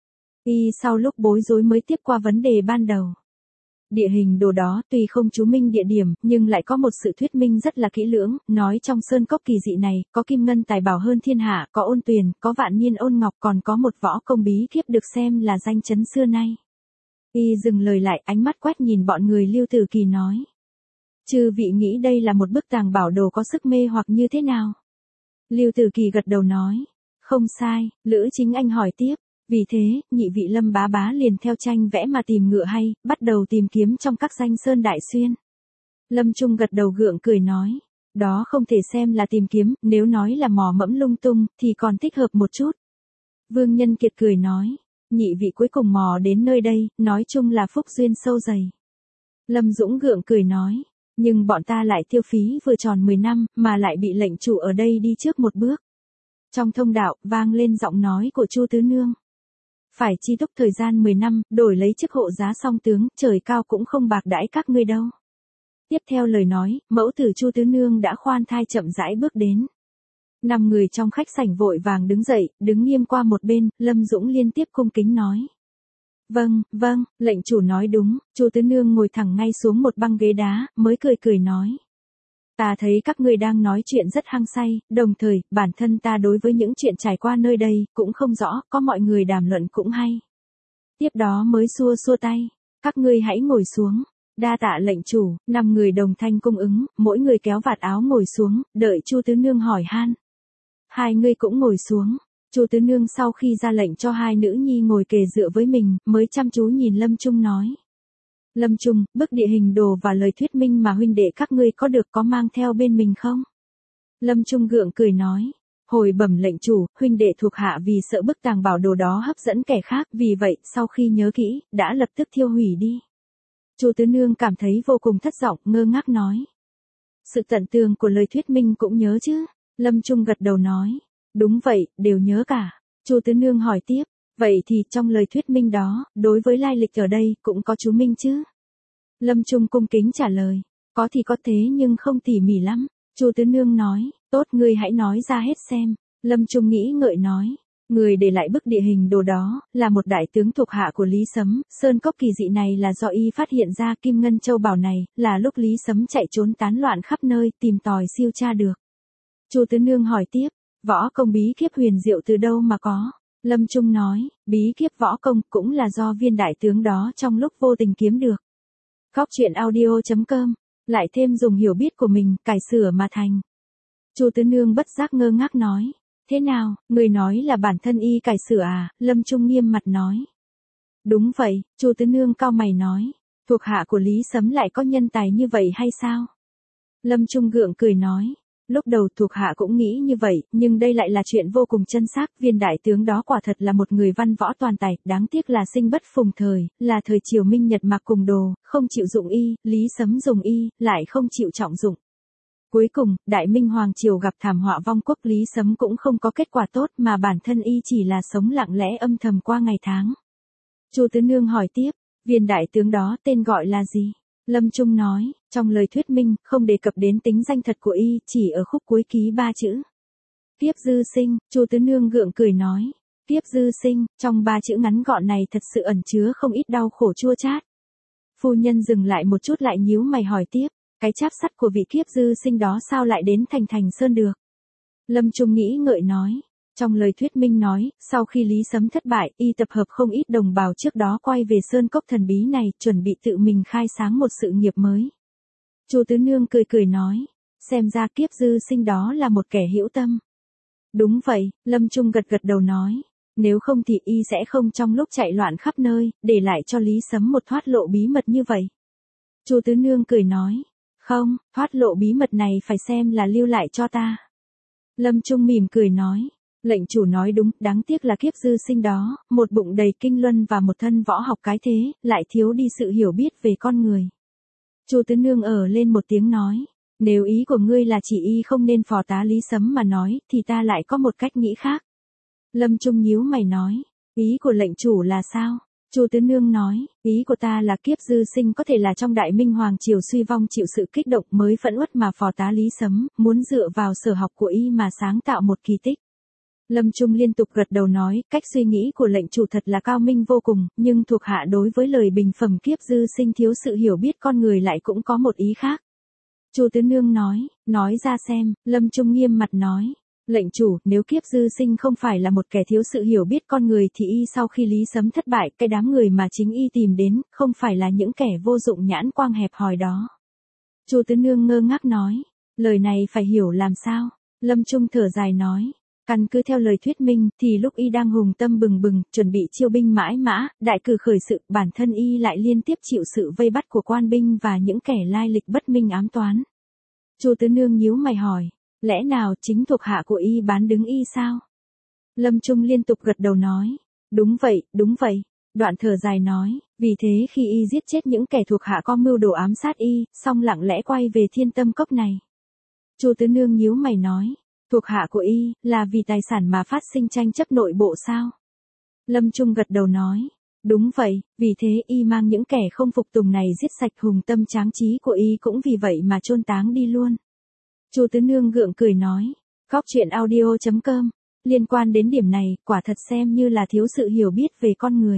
Y sau lúc bối rối mới tiếp qua vấn đề ban đầu. Địa hình đồ đó tuy không chú minh địa điểm, nhưng lại có một sự thuyết minh rất là kỹ lưỡng, nói trong sơn cốc kỳ dị này, có kim ngân tài bảo hơn thiên hạ, có ôn tuyền, có vạn niên ôn ngọc, còn có một võ công bí kíp được xem là danh chấn xưa nay. Y dừng lời lại, ánh mắt quét nhìn bọn người Lưu Tử Kỳ nói. Chư vị nghĩ đây là một bức tàng bảo đồ có sức mê hoặc như thế nào? Lưu Tử Kỳ gật đầu nói. Không sai. Lữ Chính Anh hỏi tiếp. Vì thế, nhị vị Lâm bá bá liền theo tranh vẽ mà tìm ngựa hay, bắt đầu tìm kiếm trong các danh sơn đại xuyên. Lâm Trung gật đầu gượng cười nói. Đó không thể xem là tìm kiếm, nếu nói là mò mẫm lung tung, thì còn thích hợp một chút. Vương Nhân Kiệt cười nói. Nhị vị cuối cùng mò đến nơi đây, nói chung là phúc duyên sâu dày. Lâm Dũng gượng cười nói. Nhưng bọn ta lại tiêu phí vừa tròn mười năm, mà lại bị lệnh chủ ở đây đi trước một bước. Trong thông đạo, vang lên giọng nói của Chu Tứ Nương. phải chi túc thời gian mười năm, đổi lấy chức hộ giá song tướng, trời cao cũng không bạc đãi các ngươi đâu. Tiếp theo lời nói, mẫu tử Chu Tứ Nương đã khoan thai chậm rãi bước đến. Năm người trong khách sảnh vội vàng đứng dậy, đứng nghiêm qua một bên, Lâm Dũng liên tiếp cung kính nói. Vâng, vâng, lệnh chủ nói đúng. Chu Tứ Nương ngồi thẳng ngay xuống một băng ghế đá, mới cười cười nói. Ta thấy các ngươi đang nói chuyện rất hăng say, đồng thời, bản thân ta đối với những chuyện trải qua nơi đây, cũng không rõ, có mọi người đàm luận cũng hay. Tiếp đó mới xua xua tay, các ngươi hãy ngồi xuống. Đa tạ lệnh chủ, năm người đồng thanh cung ứng, mỗi người kéo vạt áo ngồi xuống, đợi Chu Tứ Nương hỏi han. Hai người cũng ngồi xuống. Chu Tứ Nương sau khi ra lệnh cho hai nữ nhi ngồi kề dựa với mình, mới chăm chú nhìn Lâm Trung nói. Lâm Trung, bức địa hình đồ và lời thuyết minh mà huynh đệ các ngươi có được có mang theo bên mình không? Lâm Trung gượng cười nói. Hồi bẩm lệnh chủ, huynh đệ thuộc hạ vì sợ bức tàng bảo đồ đó hấp dẫn kẻ khác, vì vậy, sau khi nhớ kỹ, đã lập tức thiêu hủy đi. Chu Tứ Nương cảm thấy vô cùng thất vọng, ngơ ngác nói. Sự tận tường của lời thuyết minh cũng nhớ chứ? Lâm Trung gật đầu nói. Đúng vậy, đều nhớ cả. Chu Tứ Nương hỏi tiếp. Vậy thì trong lời thuyết minh đó, đối với lai lịch ở đây, cũng có chú minh chứ? Lâm Trung cung kính trả lời. Có thì có thế nhưng không tỉ mỉ lắm. Chu Tứ Nương nói. Tốt, ngươi hãy nói ra hết xem. Lâm Trung nghĩ ngợi nói. Người để lại bức địa hình đồ đó, là một đại tướng thuộc hạ của Lý Sấm, sơn cốc kỳ dị này là do y phát hiện ra Kim Ngân Châu Bảo này, là lúc Lý Sấm chạy trốn tán loạn khắp nơi, tìm tòi siêu tra được. Chu Tứ Nương hỏi tiếp, võ công bí kíp huyền diệu từ đâu mà có? Lâm Trung nói, bí kíp võ công cũng là do viên đại tướng đó trong lúc vô tình kiếm được. Góc truyện audio chấm com, lại thêm dùng hiểu biết của mình, cải sửa mà thành. Chu Tứ Nương bất giác ngơ ngác nói. Thế nào, người nói là bản thân y cải sửa à? Lâm Trung nghiêm mặt nói. Đúng vậy, Chu Tứ Nương cau mày nói. Thuộc hạ của Lý Sấm lại có nhân tài như vậy hay sao? Lâm Trung gượng cười nói. Lúc đầu thuộc hạ cũng nghĩ như vậy, nhưng đây lại là chuyện vô cùng chân xác. Viên đại tướng đó quả thật là một người văn võ toàn tài, đáng tiếc là sinh bất phùng thời, là thời triều Minh Nhật Mạc cùng đồ, không chịu dụng y, Lý Sấm dùng y, lại không chịu trọng dụng. Cuối cùng, Đại Minh Hoàng Triều gặp thảm họa vong quốc, Lý Sấm cũng không có kết quả tốt mà bản thân y chỉ là sống lặng lẽ âm thầm qua ngày tháng. Chu Tứ Nương hỏi tiếp, viên đại tướng đó tên gọi là gì? Lâm Trung nói, trong lời thuyết minh, không đề cập đến tính danh thật của y, chỉ ở khúc cuối ký ba chữ. Kiếp Dư Sinh, Chu Tứ Nương gượng cười nói, Kiếp Dư Sinh, trong ba chữ ngắn gọn này thật sự ẩn chứa không ít đau khổ chua chát. Phu nhân dừng lại một chút lại nhíu mày hỏi tiếp. Cái cháp sắt của vị Kiếp Dư Sinh đó sao lại đến thành Thành Sơn được? Lâm Trung nghĩ ngợi nói. Trong lời thuyết minh nói, sau khi Lý Sấm thất bại, y tập hợp không ít đồng bào trước đó quay về Sơn Cốc thần bí này, chuẩn bị tự mình khai sáng một sự nghiệp mới. Chu Tứ Nương cười cười nói. Xem ra Kiếp Dư Sinh đó là một kẻ hữu tâm. Đúng vậy, Lâm Trung gật gật đầu nói. Nếu không thì y sẽ không trong lúc chạy loạn khắp nơi, để lại cho Lý Sấm một thoát lộ bí mật như vậy. Chu Tứ Nương cười nói. Không, thoát lộ bí mật này phải xem là lưu lại cho ta. Lâm Trung mỉm cười nói. Lệnh chủ nói đúng, đáng tiếc là Kiếp Dư Sinh đó, một bụng đầy kinh luân và một thân võ học cái thế, lại thiếu đi sự hiểu biết về con người. Chu Tứ Nương ở lên một tiếng nói. Nếu ý của ngươi là chỉ y không nên phò tá Lý Sấm mà nói, thì ta lại có một cách nghĩ khác. Lâm Trung nhíu mày nói. Ý của lệnh chủ là sao? Chu Tứ Nương nói, ý của ta là Kiếp Dư Sinh có thể là trong Đại Minh Hoàng Triều suy vong chịu sự kích động mới phẫn uất mà phò tá Lý Sấm, muốn dựa vào sở học của y mà sáng tạo một kỳ tích. Lâm Trung liên tục gật đầu nói, cách suy nghĩ của lệnh chủ thật là cao minh vô cùng, nhưng thuộc hạ đối với lời bình phẩm Kiếp Dư Sinh thiếu sự hiểu biết con người lại cũng có một ý khác. Chu Tứ Nương nói, nói ra xem. Lâm Trung nghiêm mặt nói. Lệnh chủ, nếu Kiếp Dư Sinh không phải là một kẻ thiếu sự hiểu biết con người thì y sau khi Lý Sấm thất bại, cái đám người mà chính y tìm đến, không phải là những kẻ vô dụng nhãn quang hẹp hòi đó. Chu Tứ Nương ngơ ngác nói, lời này phải hiểu làm sao? Lâm Trung thở dài nói, căn cứ theo lời thuyết minh, thì lúc y đang hùng tâm bừng bừng, chuẩn bị chiêu binh mãi mã, đại cử khởi sự, bản thân y lại liên tiếp chịu sự vây bắt của quan binh và những kẻ lai lịch bất minh ám toán. Chu Tứ Nương nhíu mày hỏi, lẽ nào chính thuộc hạ của y bán đứng y sao? Lâm Trung liên tục gật đầu nói, đúng vậy, đúng vậy. Đoạn thở dài nói, vì thế khi y giết chết những kẻ thuộc hạ có mưu đồ ám sát y, xong lặng lẽ quay về Thiên Tâm Cốc này. Chu Tứ Nương nhíu mày nói, thuộc hạ của y, là vì tài sản mà phát sinh tranh chấp nội bộ sao? Lâm Trung gật đầu nói. Đúng vậy, vì thế y mang những kẻ không phục tùng này giết sạch, hùng tâm tráng trí của y cũng vì vậy mà chôn táng đi luôn. Chu Tứ Nương gượng cười nói. Góc truyện audio chấm com. Liên quan đến điểm này, quả thật xem như là thiếu sự hiểu biết về con người.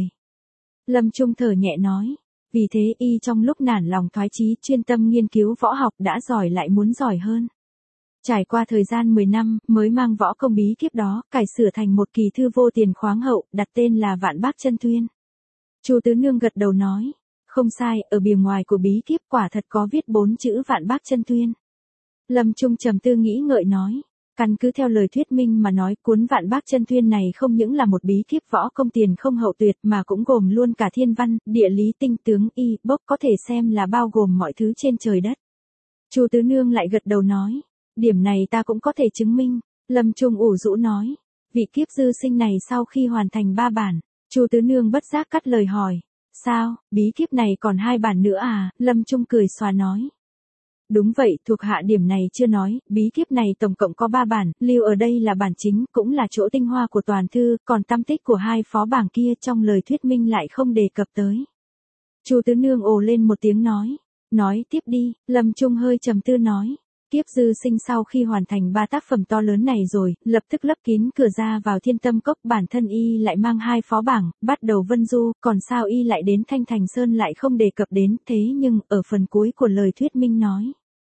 Lâm Trung thở nhẹ nói. Vì thế y trong lúc nản lòng thoái chí chuyên tâm nghiên cứu võ học, đã giỏi lại muốn giỏi hơn. Trải qua thời gian mười năm, mới mang võ công bí kíp đó, cải sửa thành một kỳ thư vô tiền khoáng hậu, đặt tên là Vạn Bác Chân Tuyên. Chu Tứ Nương gật đầu nói. Không sai, ở bìa ngoài của bí kíp quả thật có viết bốn chữ Vạn Bác Chân Tuyên. Lâm Trung trầm tư nghĩ ngợi nói. Căn cứ theo lời thuyết minh mà nói, cuốn Vạn Bác Chân Tuyên này không những là một bí kíp võ công tiền không hậu tuyệt mà cũng gồm luôn cả thiên văn, địa lý, tinh tướng, y, bốc, có thể xem là bao gồm mọi thứ trên trời đất. Chu Tứ Nương lại gật đầu nói. Điểm này ta cũng có thể chứng minh. Lâm Trung ủ rũ nói. Vị kiếp dư sinh này sau khi hoàn thành ba bản, Chu Tứ Nương bất giác cắt lời hỏi. Sao, bí kíp này còn hai bản nữa à? Lâm Trung cười xòa nói. Đúng vậy, thuộc hạ điểm này chưa nói, bí kíp này tổng cộng có ba bản, lưu ở đây là bản chính, cũng là chỗ tinh hoa của toàn thư, còn tâm tích của hai phó bảng kia trong lời thuyết minh lại không đề cập tới. Chu Tứ Nương ồ lên một tiếng nói. Nói tiếp đi. Lâm Trung hơi trầm tư nói. Kiếp dư sinh sau khi hoàn thành ba tác phẩm to lớn này rồi, lập tức lấp kín cửa ra vào Thiên Tâm Cốc, bản thân y lại mang hai phó bảng, bắt đầu vân du, còn sao y lại đến Thanh Thành Sơn lại không đề cập đến, thế nhưng, ở phần cuối của lời thuyết minh nói.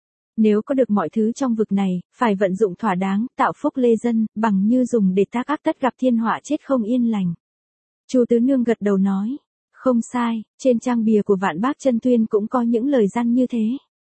Nếu có được mọi thứ trong vực này, phải vận dụng thỏa đáng, tạo phúc lê dân, bằng như dùng để tác ác tất gặp thiên họa chết không yên lành. Chu Tứ Nương gật đầu nói. Không sai, trên trang bìa của Vạn Bác Chân Tuyên cũng có những lời răn như thế.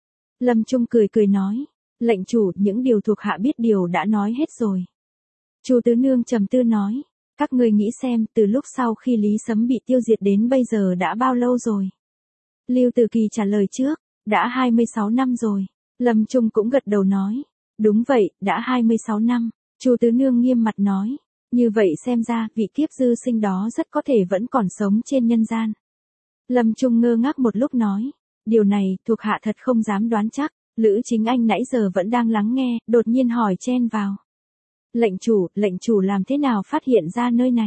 Lâm Trung cười cười nói. Lệnh chủ, những điều thuộc hạ biết điều đã nói hết rồi. Chu Tứ Nương trầm tư nói. Các ngươi nghĩ xem, từ lúc sau khi Lý Sấm bị tiêu diệt đến bây giờ đã bao lâu rồi? Lưu Tử Kỳ trả lời trước. Đã hai mươi sáu năm rồi. Lâm Trung cũng gật đầu nói. Đúng vậy, đã hai mươi sáu năm. Chu Tứ Nương nghiêm mặt nói. Như vậy xem ra, vị kiếp dư sinh đó rất có thể vẫn còn sống trên nhân gian. Lâm Trung ngơ ngác một lúc nói. Điều này, thuộc hạ thật không dám đoán chắc. Lữ Chính Anh nãy giờ vẫn đang lắng nghe, đột nhiên hỏi chen vào. Lệnh chủ, lệnh chủ làm thế nào phát hiện ra nơi này?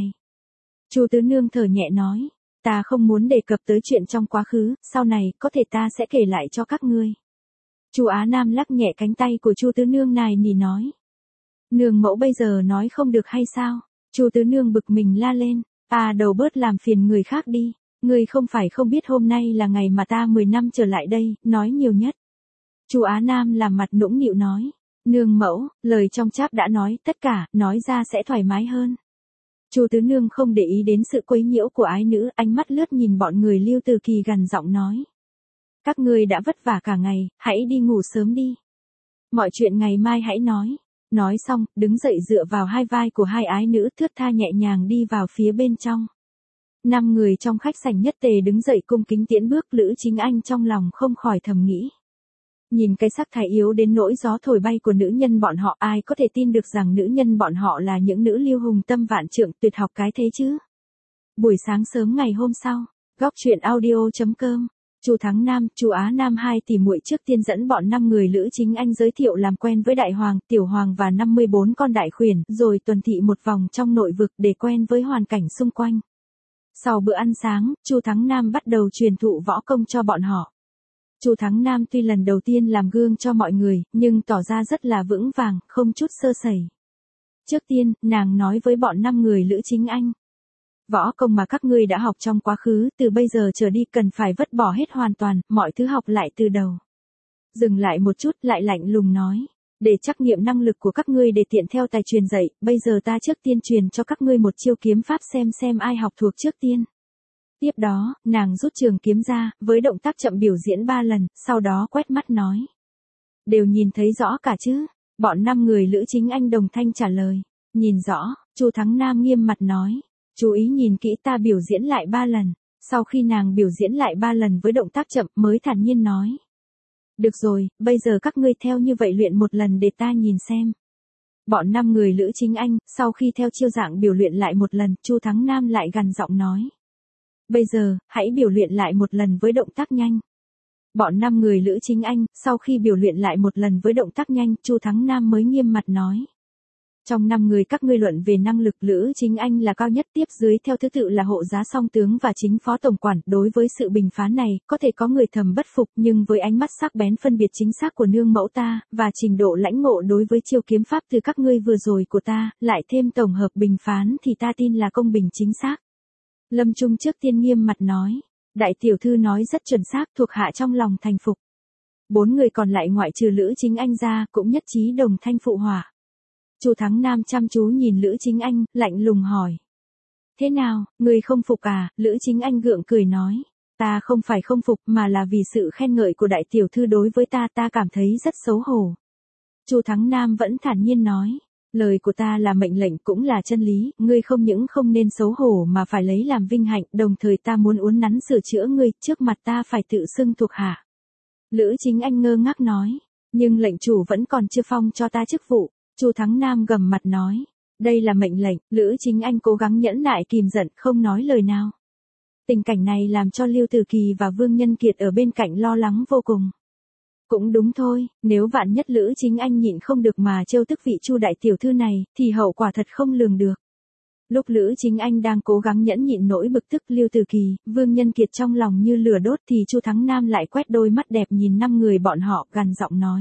Chu Tứ Nương thở nhẹ nói. Ta không muốn đề cập tới chuyện trong quá khứ, sau này, có thể ta sẽ kể lại cho các ngươi. Chu Á Nam lắc nhẹ cánh tay của Chu Tứ Nương này nỉ nói. Nương mẫu bây giờ nói không được hay sao? Chu Tứ Nương bực mình la lên. À đầu bớt làm phiền người khác đi. Ngươi không phải không biết hôm nay là ngày mà ta mười năm trở lại đây, nói nhiều nhất. Chu Á Nam làm mặt nũng nịu nói. Nương mẫu, lời trong cháp đã nói tất cả, nói ra sẽ thoải mái hơn. Chu Tứ Nương không để ý đến sự quấy nhiễu của ái nữ, ánh mắt lướt nhìn bọn người Lưu Tử Kỳ gằn giọng nói. Các ngươi đã vất vả cả ngày, hãy đi ngủ sớm đi. Mọi chuyện ngày mai hãy nói. Nói xong, đứng dậy dựa vào hai vai của hai ái nữ, thướt tha nhẹ nhàng đi vào phía bên trong. Năm người trong khách sảnh nhất tề đứng dậy cung kính tiễn bước. Lữ Chính Anh trong lòng không khỏi thầm nghĩ. Nhìn cái sắc thái yếu đến nỗi gió thổi bay của nữ nhân bọn họ, ai có thể tin được rằng nữ nhân bọn họ là những nữ lưu hùng tâm vạn trượng tuyệt học cái thế chứ. Buổi sáng sớm ngày hôm sau, góc truyện audio chấm com. Chu Thắng Nam, Chu Á Nam hai tỷ muội trước tiên dẫn bọn năm người Lữ Chính Anh giới thiệu làm quen với Đại Hoàng, Tiểu Hoàng và năm mươi bốn con đại khuyển, rồi tuần thị một vòng trong nội vực để quen với hoàn cảnh xung quanh. Sau bữa ăn sáng, Chu Thắng Nam bắt đầu truyền thụ võ công cho bọn họ. Chu Thắng Nam tuy lần đầu tiên làm gương cho mọi người, nhưng tỏ ra rất là vững vàng, không chút sơ sẩy. Trước tiên, nàng nói với bọn năm người Lữ Chính Anh. Võ công mà các ngươi đã học trong quá khứ, từ bây giờ trở đi cần phải vứt bỏ hết hoàn toàn, mọi thứ học lại từ đầu. Dừng lại một chút, lại lạnh lùng nói. Để trắc nghiệm năng lực của các ngươi để tiện theo tài truyền dạy, bây giờ ta trước tiên truyền cho các ngươi một chiêu kiếm pháp xem xem ai học thuộc trước tiên. Tiếp đó, nàng rút trường kiếm ra, với động tác chậm biểu diễn ba lần, sau đó quét mắt nói. Đều nhìn thấy rõ cả chứ? Bọn năm người Lữ Chính Anh đồng thanh trả lời. Nhìn rõ, Chu Thắng Nam nghiêm mặt nói. Chú ý nhìn kỹ, ta biểu diễn lại ba lần. Sau khi nàng biểu diễn lại ba lần với động tác chậm mới thản nhiên nói. Được rồi, bây giờ các ngươi theo như vậy luyện một lần để ta nhìn xem. Bọn năm người Lữ Chính Anh, sau khi theo chiêu dạng biểu luyện lại một lần, Chu Thắng Nam lại gằn giọng nói. Bây giờ, hãy biểu luyện lại một lần với động tác nhanh. Bọn năm người Lữ Chính Anh, sau khi biểu luyện lại một lần với động tác nhanh, Chu Thắng Nam mới nghiêm mặt nói. Trong năm người các ngươi luận về năng lực, Lữ Chính Anh là cao nhất, tiếp dưới theo thứ tự là hộ giá song tướng và chính phó tổng quản. Đối với sự bình phán này, có thể có người thầm bất phục, nhưng với ánh mắt sắc bén phân biệt chính xác của nương mẫu ta, và trình độ lãnh ngộ đối với chiêu kiếm pháp từ các ngươi vừa rồi của ta, lại thêm tổng hợp bình phán thì ta tin là công bình chính xác. Lâm Trung trước tiên nghiêm mặt nói. Đại tiểu thư nói rất chuẩn xác, thuộc hạ trong lòng thành phục. Bốn người còn lại ngoại trừ Lữ Chính Anh ra, cũng nhất trí đồng thanh phụ họa. Chu Thắng Nam chăm chú nhìn Lữ Chính Anh, lạnh lùng hỏi. Thế nào, người không phục à? Lữ Chính Anh gượng cười nói. Ta không phải không phục mà là vì sự khen ngợi của đại tiểu thư đối với ta, ta cảm thấy rất xấu hổ. Chu Thắng Nam vẫn thản nhiên nói. Lời của ta là mệnh lệnh cũng là chân lý, ngươi không những không nên xấu hổ mà phải lấy làm vinh hạnh, đồng thời ta muốn uốn nắn sửa chữa ngươi, trước mặt ta phải tự xưng thuộc hạ. Lữ Chính Anh ngơ ngác nói. Nhưng lệnh chủ vẫn còn chưa phong cho ta chức vụ. Chu Thắng Nam gầm mặt nói. Đây là mệnh lệnh. Lữ Chính Anh cố gắng nhẫn nại kìm giận, không nói lời nào. Tình cảnh này làm cho Lưu Từ Kỳ và Vương Nhân Kiệt ở bên cạnh lo lắng vô cùng. Cũng đúng thôi, nếu vạn nhất Lữ Chính Anh nhịn không được mà trêu tức vị Chu đại tiểu thư này, thì hậu quả thật không lường được. Lúc Lữ Chính Anh đang cố gắng nhẫn nhịn nỗi bực tức Lưu Từ Kỳ, Vương Nhân Kiệt trong lòng như lửa đốt thì Chu Thắng Nam lại quét đôi mắt đẹp nhìn năm người bọn họ, gằn giọng nói.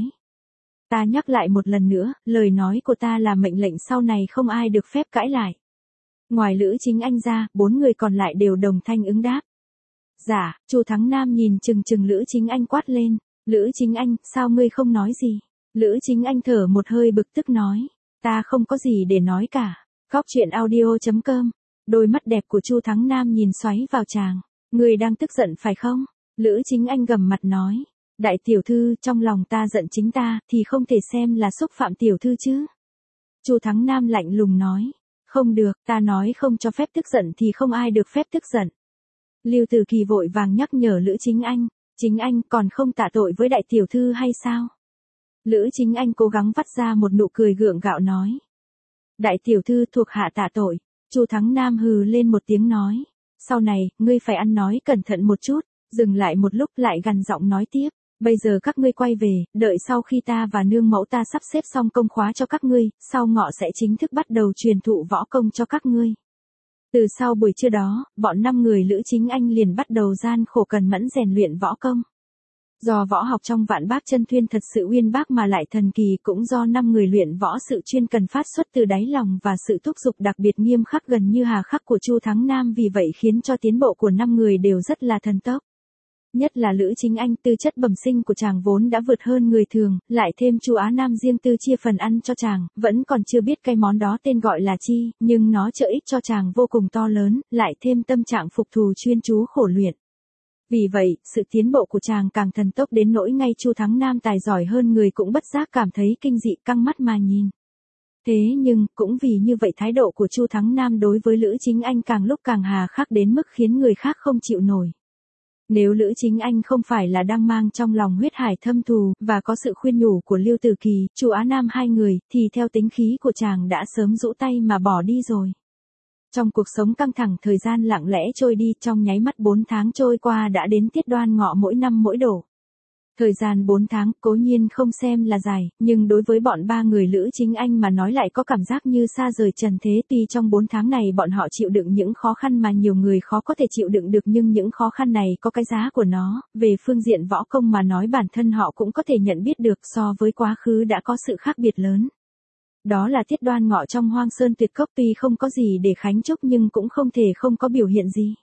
Ta nhắc lại một lần nữa, lời nói của ta là mệnh lệnh, sau này không ai được phép cãi lại. Ngoài Lữ Chính Anh ra, bốn người còn lại đều đồng thanh ứng đáp. Dạ, Chu Thắng Nam nhìn chừng chừng Lữ Chính Anh quát lên. Lữ Chính Anh, sao ngươi không nói gì? Lữ Chính Anh thở một hơi bực tức nói. Ta không có gì để nói cả. Góc truyện audio chấm com. Đôi mắt đẹp của Chu Thắng Nam nhìn xoáy vào chàng. Ngươi đang tức giận phải không? Lữ Chính Anh gầm mặt nói. Đại tiểu thư, trong lòng ta giận chính ta, thì không thể xem là xúc phạm tiểu thư chứ. Chu Thắng Nam lạnh lùng nói. Không được, ta nói không cho phép tức giận thì không ai được phép tức giận. Lưu Từ Kỳ vội vàng nhắc nhở Lữ Chính Anh. Chính anh còn không tạ tội với đại tiểu thư hay sao? Lữ Chính Anh cố gắng vắt ra một nụ cười gượng gạo nói. Đại tiểu thư thuộc hạ tạ tội. Chu Thắng Nam hừ lên một tiếng nói. Sau này, ngươi phải ăn nói cẩn thận một chút. Dừng lại một lúc lại gằn giọng nói tiếp. Bây giờ các ngươi quay về, đợi sau khi ta và nương mẫu ta sắp xếp xong công khóa cho các ngươi, sau ngọ sẽ chính thức bắt đầu truyền thụ võ công cho các ngươi. Từ sau buổi trưa đó, bọn năm người Lữ Chính Anh liền bắt đầu gian khổ cần mẫn rèn luyện võ công. Do võ học trong Vạn Bác Chân Thuyên thật sự uyên bác mà lại thần kỳ, cũng do năm người luyện võ sự chuyên cần phát xuất từ đáy lòng và sự thúc giục đặc biệt nghiêm khắc gần như hà khắc của Chu Thắng Nam, vì vậy khiến cho tiến bộ của năm người đều rất là thần tốc. Nhất là Lữ Chính Anh, tư chất bẩm sinh của chàng vốn đã vượt hơn người thường, lại thêm Chu Á Nam riêng tư chia phần ăn cho chàng, vẫn còn chưa biết cái món đó tên gọi là chi, nhưng nó trợ ích cho chàng vô cùng to lớn, lại thêm tâm trạng phục thù chuyên chú khổ luyện. Vì vậy, sự tiến bộ của chàng càng thần tốc đến nỗi ngay Chu Thắng Nam tài giỏi hơn người cũng bất giác cảm thấy kinh dị, căng mắt mà nhìn. Thế nhưng, cũng vì như vậy thái độ của Chu Thắng Nam đối với Lữ Chính Anh càng lúc càng hà khắc đến mức khiến người khác không chịu nổi. Nếu Lữ Chính Anh không phải là đang mang trong lòng huyết hải thâm thù, và có sự khuyên nhủ của Lưu Từ Kỳ, Chu Á Nam hai người, thì theo tính khí của chàng đã sớm rũ tay mà bỏ đi rồi. Trong cuộc sống căng thẳng, thời gian lặng lẽ trôi đi, trong nháy mắt bốn tháng trôi qua đã đến tiết Đoan Ngọ mỗi năm mỗi đổ. Thời gian bốn tháng, cố nhiên không xem là dài, nhưng đối với bọn ba người Lữ Chính Anh mà nói lại có cảm giác như xa rời trần thế. Tuy trong bốn tháng này bọn họ chịu đựng những khó khăn mà nhiều người khó có thể chịu đựng được, nhưng những khó khăn này có cái giá của nó, về phương diện võ công mà nói bản thân họ cũng có thể nhận biết được, so với quá khứ đã có sự khác biệt lớn. Đó là tiết Đoan Ngọ trong Hoang Sơn Tuyệt Cốc, tuy không có gì để khánh chúc nhưng cũng không thể không có biểu hiện gì.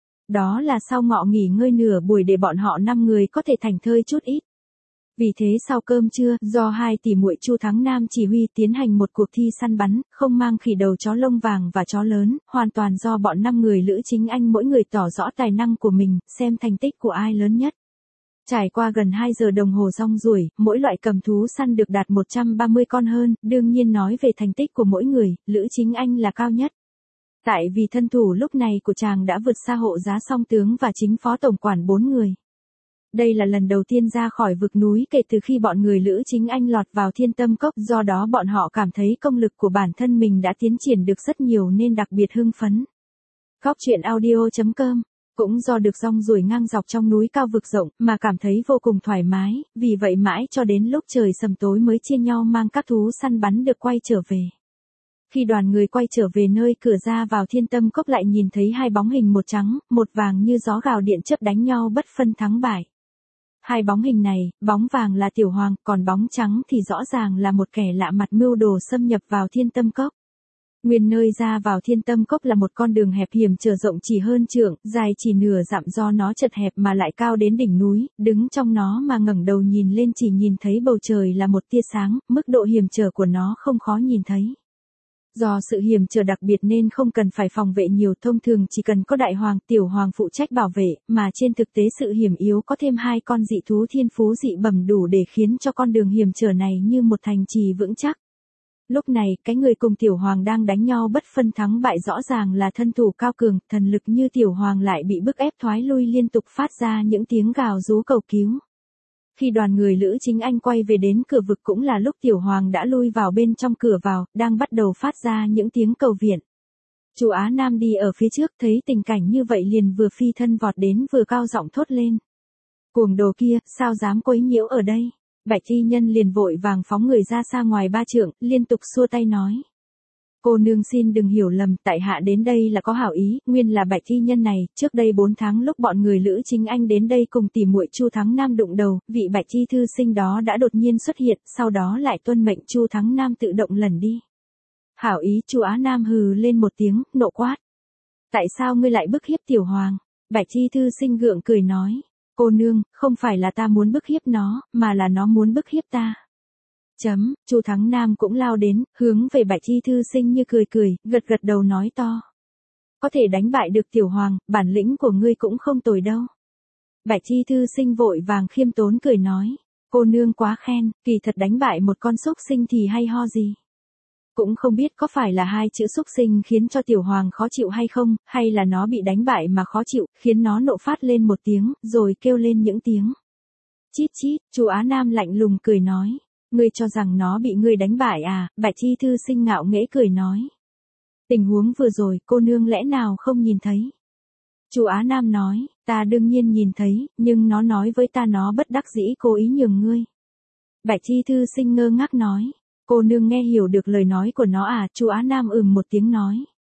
Đó là sau ngọ nghỉ ngơi nửa buổi để bọn họ năm người có thể thảnh thơi chút ít. Vì thế sau cơm trưa, do hai tỷ muội Chu Thắng Nam chỉ huy tiến hành một cuộc thi săn bắn, không mang khỉ đầu chó lông vàng và chó lớn, hoàn toàn do bọn năm người Lữ Chính Anh mỗi người tỏ rõ tài năng của mình, xem thành tích của ai lớn nhất. Trải qua gần hai giờ đồng hồ rong ruổi, mỗi loại cầm thú săn được đạt một trăm ba mươi con hơn, đương nhiên nói về thành tích của mỗi người, Lữ Chính Anh là cao nhất. Tại vì thân thủ lúc này của chàng đã vượt xa hộ giá song tướng và chính phó tổng quản bốn người. Đây là lần đầu tiên ra khỏi vực núi kể từ khi bọn người Lữ Chính Anh lọt vào Thiên Tâm Cốc, do đó bọn họ cảm thấy công lực của bản thân mình đã tiến triển được rất nhiều nên đặc biệt hưng phấn. Góc truyện audio chấm com. Cũng do được rong ruổi ngang dọc trong núi cao vực rộng mà cảm thấy vô cùng thoải mái, vì vậy mãi cho đến lúc trời sầm tối mới chia nhau mang các thú săn bắn được quay trở về. Khi đoàn người quay trở về nơi cửa ra vào Thiên Tâm Cốc lại nhìn thấy hai bóng hình một trắng, một vàng như gió gào điện chớp đánh nhau bất phân thắng bại. Hai bóng hình này, bóng vàng là Tiểu Hoàng, còn bóng trắng thì rõ ràng là một kẻ lạ mặt mưu đồ xâm nhập vào Thiên Tâm Cốc. Nguyên nơi ra vào Thiên Tâm Cốc là một con đường hẹp hiểm trở rộng chỉ hơn trượng, dài chỉ nửa dặm do nó chật hẹp mà lại cao đến đỉnh núi, đứng trong nó mà ngẩng đầu nhìn lên chỉ nhìn thấy bầu trời là một tia sáng, mức độ hiểm trở của nó không khó nhìn thấy. Do sự hiểm trở đặc biệt nên không cần phải phòng vệ nhiều, thông thường chỉ cần có đại hoàng, tiểu hoàng phụ trách bảo vệ, mà trên thực tế sự hiểm yếu có thêm hai con dị thú thiên phú dị bẩm đủ để khiến cho con đường hiểm trở này như một thành trì vững chắc. Lúc này, cái người cùng tiểu hoàng đang đánh nhau bất phân thắng bại rõ ràng là thân thủ cao cường, thần lực như tiểu hoàng lại bị bức ép thoái lui liên tục phát ra những tiếng gào rú cầu cứu. Khi đoàn người Lữ Chính Anh quay về đến cửa vực cũng là lúc tiểu hoàng đã lui vào bên trong cửa vào, đang bắt đầu phát ra những tiếng cầu viện. Chu Á Nam đi ở phía trước thấy tình cảnh như vậy liền vừa phi thân vọt đến vừa cao giọng thốt lên. Cuồng đồ kia, sao dám quấy nhiễu ở đây? Bạch y nhân liền vội vàng phóng người ra xa ngoài ba trượng, liên tục xua tay nói. Cô nương xin đừng hiểu lầm, tại hạ đến đây là có hảo ý, nguyên là bạch y nhân này, trước đây bốn tháng lúc bọn người Lữ Chính Anh đến đây cùng tỉ muội Chu Thắng Nam đụng đầu, vị bạch y thư sinh đó đã đột nhiên xuất hiện, sau đó lại tuân mệnh Chu Thắng Nam tự động lẩn đi. Hảo ý, Chu Á Nam hừ lên một tiếng, nộ quát. Tại sao ngươi lại bức hiếp tiểu hoàng? Bạch y thư sinh gượng cười nói. Cô nương, không phải là ta muốn bức hiếp nó, mà là nó muốn bức hiếp ta. Chấm, Chu Thắng Nam cũng lao đến, hướng về bạch y thư sinh như cười cười, gật gật đầu nói to. Có thể đánh bại được tiểu hoàng, bản lĩnh của ngươi cũng không tồi đâu. Bạch y thư sinh vội vàng khiêm tốn cười nói. Cô nương quá khen, kỳ thật đánh bại một con súc sinh thì hay ho gì. Cũng không biết có phải là hai chữ súc sinh khiến cho tiểu hoàng khó chịu hay không, hay là nó bị đánh bại mà khó chịu, khiến nó nộ phát lên một tiếng, rồi kêu lên những tiếng. Chít chít, Chu Á Nam lạnh lùng cười nói. Ngươi cho rằng nó bị ngươi đánh bại à? Bạch y thư sinh ngạo nghễ cười nói. Tình huống vừa rồi, cô nương lẽ nào không nhìn thấy? Chu Á Nam nói, ta đương nhiên nhìn thấy, nhưng nó nói với ta nó bất đắc dĩ cố ý nhường ngươi. Bạch y thư sinh ngơ ngác nói. Cô nương nghe hiểu được lời nói của nó à? Chu Á Nam ừm một tiếng nói.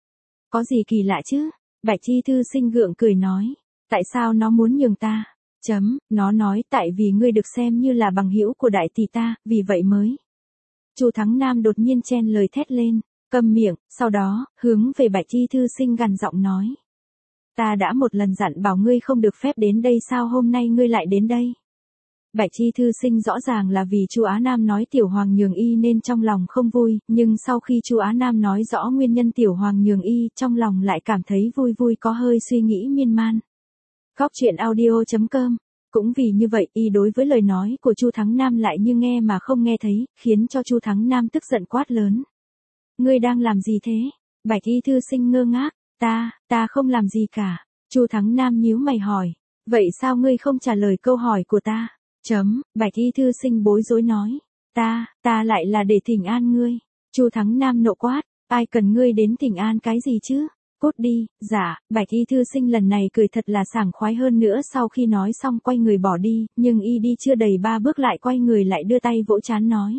Có gì kỳ lạ chứ? Bạch y thư sinh gượng cười nói. Tại sao nó muốn nhường ta? Chấm, nó nói tại vì ngươi được xem như là bằng hữu của đại tỷ ta, vì vậy mới. Chu Thắng Nam đột nhiên chen lời thét lên, câm miệng, sau đó, hướng về bạch y thư sinh gằn giọng nói. Ta đã một lần dặn bảo ngươi không được phép đến đây sao hôm nay ngươi lại đến đây? Bạch y thư sinh rõ ràng là vì Chu Á Nam nói tiểu hoàng nhường y nên trong lòng không vui, nhưng sau khi Chu Á Nam nói rõ nguyên nhân tiểu hoàng nhường y, trong lòng lại cảm thấy vui vui có hơi suy nghĩ miên man. Góc truyện audio chấm com. Cũng vì như vậy, y đối với lời nói của Chu Thắng Nam lại như nghe mà không nghe thấy, khiến cho Chu Thắng Nam tức giận quát lớn. Ngươi đang làm gì thế? Bạch y thư sinh ngơ ngác, ta, ta không làm gì cả. Chu Thắng Nam nhíu mày hỏi, vậy sao ngươi không trả lời câu hỏi của ta? Chấm, Bạch y thư sinh bối rối nói, ta, ta lại là để thỉnh an ngươi. Chu Thắng Nam nộ quát, ai cần ngươi đến thỉnh an cái gì chứ? Cút đi, dạ, bạch y thư sinh lần này cười thật là sảng khoái hơn nữa sau khi nói xong quay người bỏ đi, nhưng y đi chưa đầy ba bước lại quay người lại đưa tay vỗ trán nói.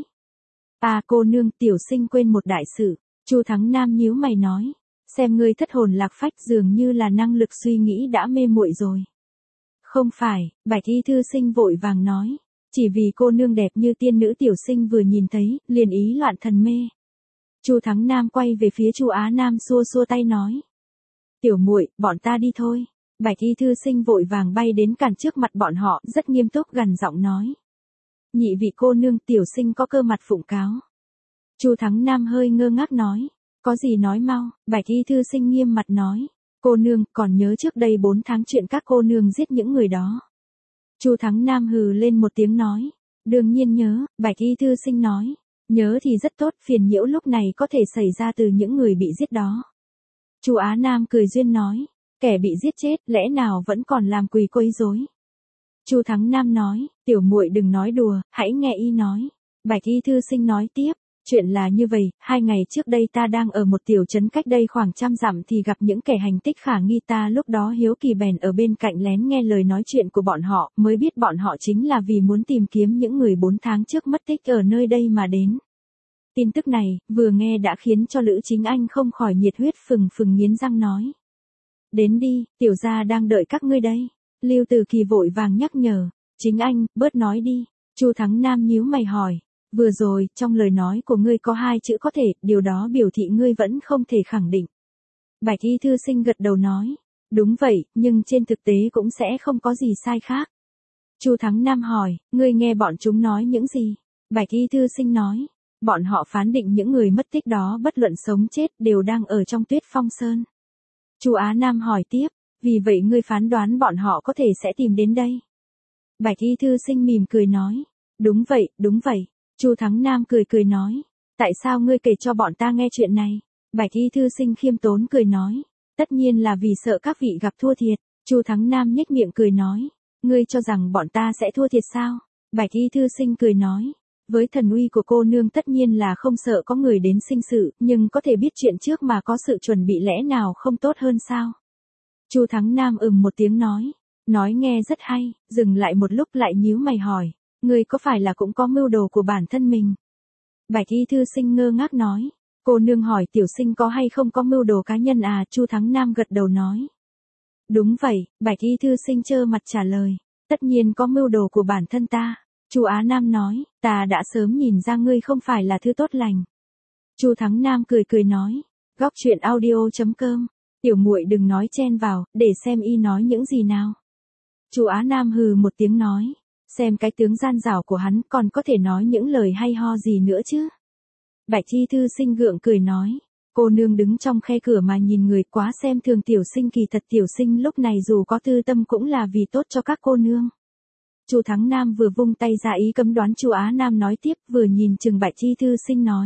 À cô nương, tiểu sinh quên một đại sự. Chu Thắng Nam nhíu mày nói, xem ngươi thất hồn lạc phách dường như là năng lực suy nghĩ đã mê muội rồi. Không phải, bạch y thư sinh vội vàng nói, chỉ vì cô nương đẹp như tiên nữ tiểu sinh vừa nhìn thấy, liền ý loạn thần mê. Chu Thắng Nam quay về phía Chu Á Nam xua xua tay nói. Tiểu muội, bọn ta đi thôi. Bạch y thư sinh vội vàng bay đến cản trước mặt bọn họ, rất nghiêm túc gằn giọng nói. Nhị vị cô nương, tiểu sinh có cơ mặt phụng cáo. Chu Thắng Nam hơi ngơ ngác nói. Có gì nói mau? Bạch y thư sinh nghiêm mặt nói. Cô nương, còn nhớ trước đây bốn tháng chuyện các cô nương giết những người đó. Chu Thắng Nam hừ lên một tiếng nói. Đương nhiên nhớ, bạch y thư sinh nói. Nhớ thì rất tốt, phiền nhiễu lúc này có thể xảy ra từ những người bị giết đó. Chu Á Nam cười duyên nói, kẻ bị giết chết, lẽ nào vẫn còn làm quỳ quấy rối? Chu Thắng Nam nói, tiểu muội đừng nói đùa, hãy nghe y nói. Bạch y thư sinh nói tiếp, chuyện là như vậy, hai ngày trước đây ta đang ở một tiểu trấn cách đây khoảng trăm dặm thì gặp những kẻ hành tích khả nghi, ta lúc đó hiếu kỳ bèn ở bên cạnh lén nghe lời nói chuyện của bọn họ, mới biết bọn họ chính là vì muốn tìm kiếm những người bốn tháng trước mất tích ở nơi đây mà đến. Tin tức này, vừa nghe đã khiến cho Lữ Chính Anh không khỏi nhiệt huyết phừng phừng nghiến răng nói. Đến đi, tiểu gia đang đợi các ngươi đây. Lưu Từ Kỳ vội vàng nhắc nhở. Chính Anh, bớt nói đi. Chu Thắng Nam nhíu mày hỏi. Vừa rồi, trong lời nói của ngươi có hai chữ có thể, điều đó biểu thị ngươi vẫn không thể khẳng định. Bạch Y thư sinh gật đầu nói. Đúng vậy, nhưng trên thực tế cũng sẽ không có gì sai khác. Chu Thắng Nam hỏi, ngươi nghe bọn chúng nói những gì? Bạch Y thư sinh nói. Bọn họ phán định những người mất tích đó bất luận sống chết đều đang ở trong Tuyết Phong Sơn. Chu Á Nam hỏi tiếp, vì vậy ngươi phán đoán bọn họ có thể sẽ tìm đến đây. Bạch Y thư sinh mỉm cười nói, đúng vậy, đúng vậy. Chu Thắng Nam cười cười nói, tại sao ngươi kể cho bọn ta nghe chuyện này? Bạch Y thư sinh khiêm tốn cười nói, tất nhiên là vì sợ các vị gặp thua thiệt. Chu Thắng Nam nhếch miệng cười nói, ngươi cho rằng bọn ta sẽ thua thiệt sao? Bạch Y thư sinh cười nói, với thần uy của cô nương tất nhiên là không sợ có người đến sinh sự, nhưng có thể biết chuyện trước mà có sự chuẩn bị lẽ nào không tốt hơn sao? Chu Thắng Nam ừm một tiếng nói, nói nghe rất hay, dừng lại một lúc lại nhíu mày hỏi, ngươi có phải là cũng có mưu đồ của bản thân mình? Bạch Y thư sinh ngơ ngác nói, cô nương hỏi tiểu sinh có hay không có mưu đồ cá nhân à? Chu Thắng Nam gật đầu nói, đúng vậy. Bạch Y thư sinh trơ mặt trả lời, tất nhiên có mưu đồ của bản thân ta. Chu Á Nam nói, ta đã sớm nhìn ra ngươi không phải là thứ tốt lành. Chu Thắng Nam cười cười nói, góc truyện audio chấm com, tiểu muội đừng nói chen vào, để xem y nói những gì nào. Chu Á Nam hừ một tiếng nói, xem cái tướng gian dảo của hắn còn có thể nói những lời hay ho gì nữa chứ. Bạch Y thư sinh gượng cười nói, cô nương đứng trong khe cửa mà nhìn người quá xem thường tiểu sinh, kỳ thật tiểu sinh lúc này dù có tư tâm cũng là vì tốt cho các cô nương. Chu Thắng Nam vừa vung tay ra ý cấm đoán Chu Á Nam nói tiếp, vừa nhìn chừng Bạch Y thư sinh nói.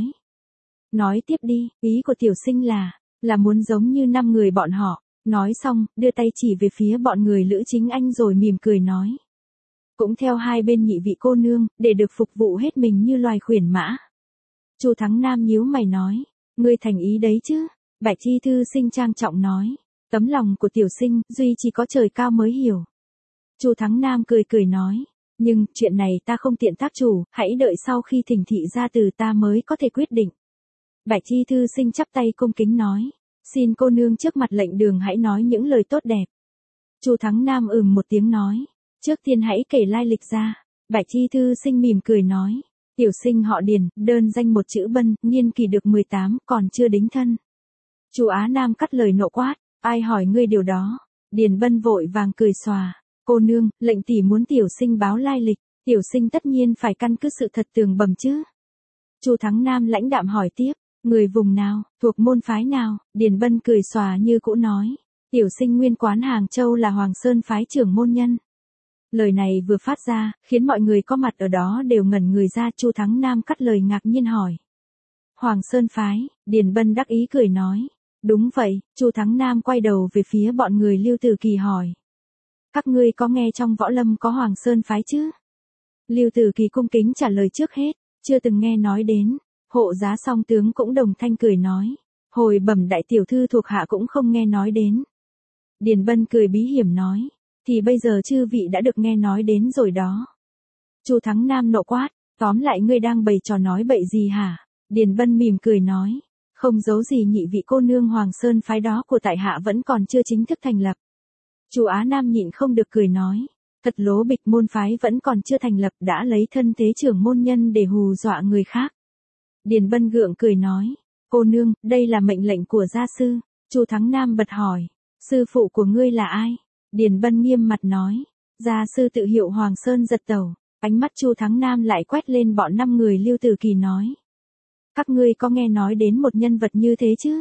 Nói tiếp đi, ý của tiểu sinh là, là muốn giống như năm người bọn họ. Nói xong, đưa tay chỉ về phía bọn người Lữ Chính Anh rồi mỉm cười nói. Cũng theo hai bên nhị vị cô nương, để được phục vụ hết mình như loài khuyển mã. Chu Thắng Nam nhíu mày nói, ngươi thành ý đấy chứ? Bạch Y thư sinh trang trọng nói, tấm lòng của tiểu sinh, duy chỉ có trời cao mới hiểu. Chu Thắng Nam cười cười nói, nhưng, chuyện này ta không tiện tác chủ, hãy đợi sau khi thỉnh thị ra từ ta mới có thể quyết định. Bạch Y thư sinh chắp tay cung kính nói, xin cô nương trước mặt lệnh đường hãy nói những lời tốt đẹp. Chu Thắng Nam ừm một tiếng nói, trước tiên hãy kể lai lịch ra. Bạch Y thư sinh mỉm cười nói, tiểu sinh họ Điền, đơn danh một chữ Bân, niên kỳ được mười tám, còn chưa đính thân. Chu Á Nam cắt lời nộ quát, ai hỏi ngươi điều đó? Điền Bân vội vàng cười xòa, cô nương, lệnh tỷ muốn tiểu sinh báo lai lịch, tiểu sinh tất nhiên phải căn cứ sự thật tường bẩm chứ. Chu Thắng Nam lãnh đạm hỏi tiếp, người vùng nào, thuộc môn phái nào? Điền Bân cười xòa như cũ nói, tiểu sinh nguyên quán Hàng Châu là Hoàng Sơn phái trưởng môn nhân. Lời này vừa phát ra, khiến mọi người có mặt ở đó đều ngẩn người ra. Chu Thắng Nam cắt lời ngạc nhiên hỏi, Hoàng Sơn phái? Điền Bân đắc ý cười nói, đúng vậy. Chu Thắng Nam quay đầu về phía bọn người Lưu Từ Kỳ hỏi, các ngươi có nghe trong võ lâm có Hoàng Sơn phái chứ? Lưu Từ Kỳ cung kính trả lời trước hết, chưa từng nghe nói đến. Hộ giá song tướng cũng đồng thanh cười nói, hồi bẩm đại tiểu thư thuộc hạ cũng không nghe nói đến. Điền Bân cười bí hiểm nói, thì bây giờ chư vị đã được nghe nói đến rồi đó. Chu Thắng Nam nộ quát, tóm lại ngươi đang bày trò nói bậy gì hả? Điền Bân mỉm cười nói, không giấu gì nhị vị cô nương, Hoàng Sơn phái đó của tại hạ vẫn còn chưa chính thức thành lập. Chu Á Nam nhịn không được cười nói, thật lố bịch, môn phái vẫn còn chưa thành lập đã lấy thân thế trưởng môn nhân để hù dọa người khác. Điền Bân gượng cười nói, cô nương, đây là mệnh lệnh của gia sư. Chu Thắng Nam bật hỏi, sư phụ của ngươi là ai? Điền Bân nghiêm mặt nói, gia sư tự hiệu Hoàng Sơn Giật Tẩu. Ánh mắt Chu Thắng Nam lại quét lên bọn năm người Lưu Từ Kỳ nói, các ngươi có nghe nói đến một nhân vật như thế chứ?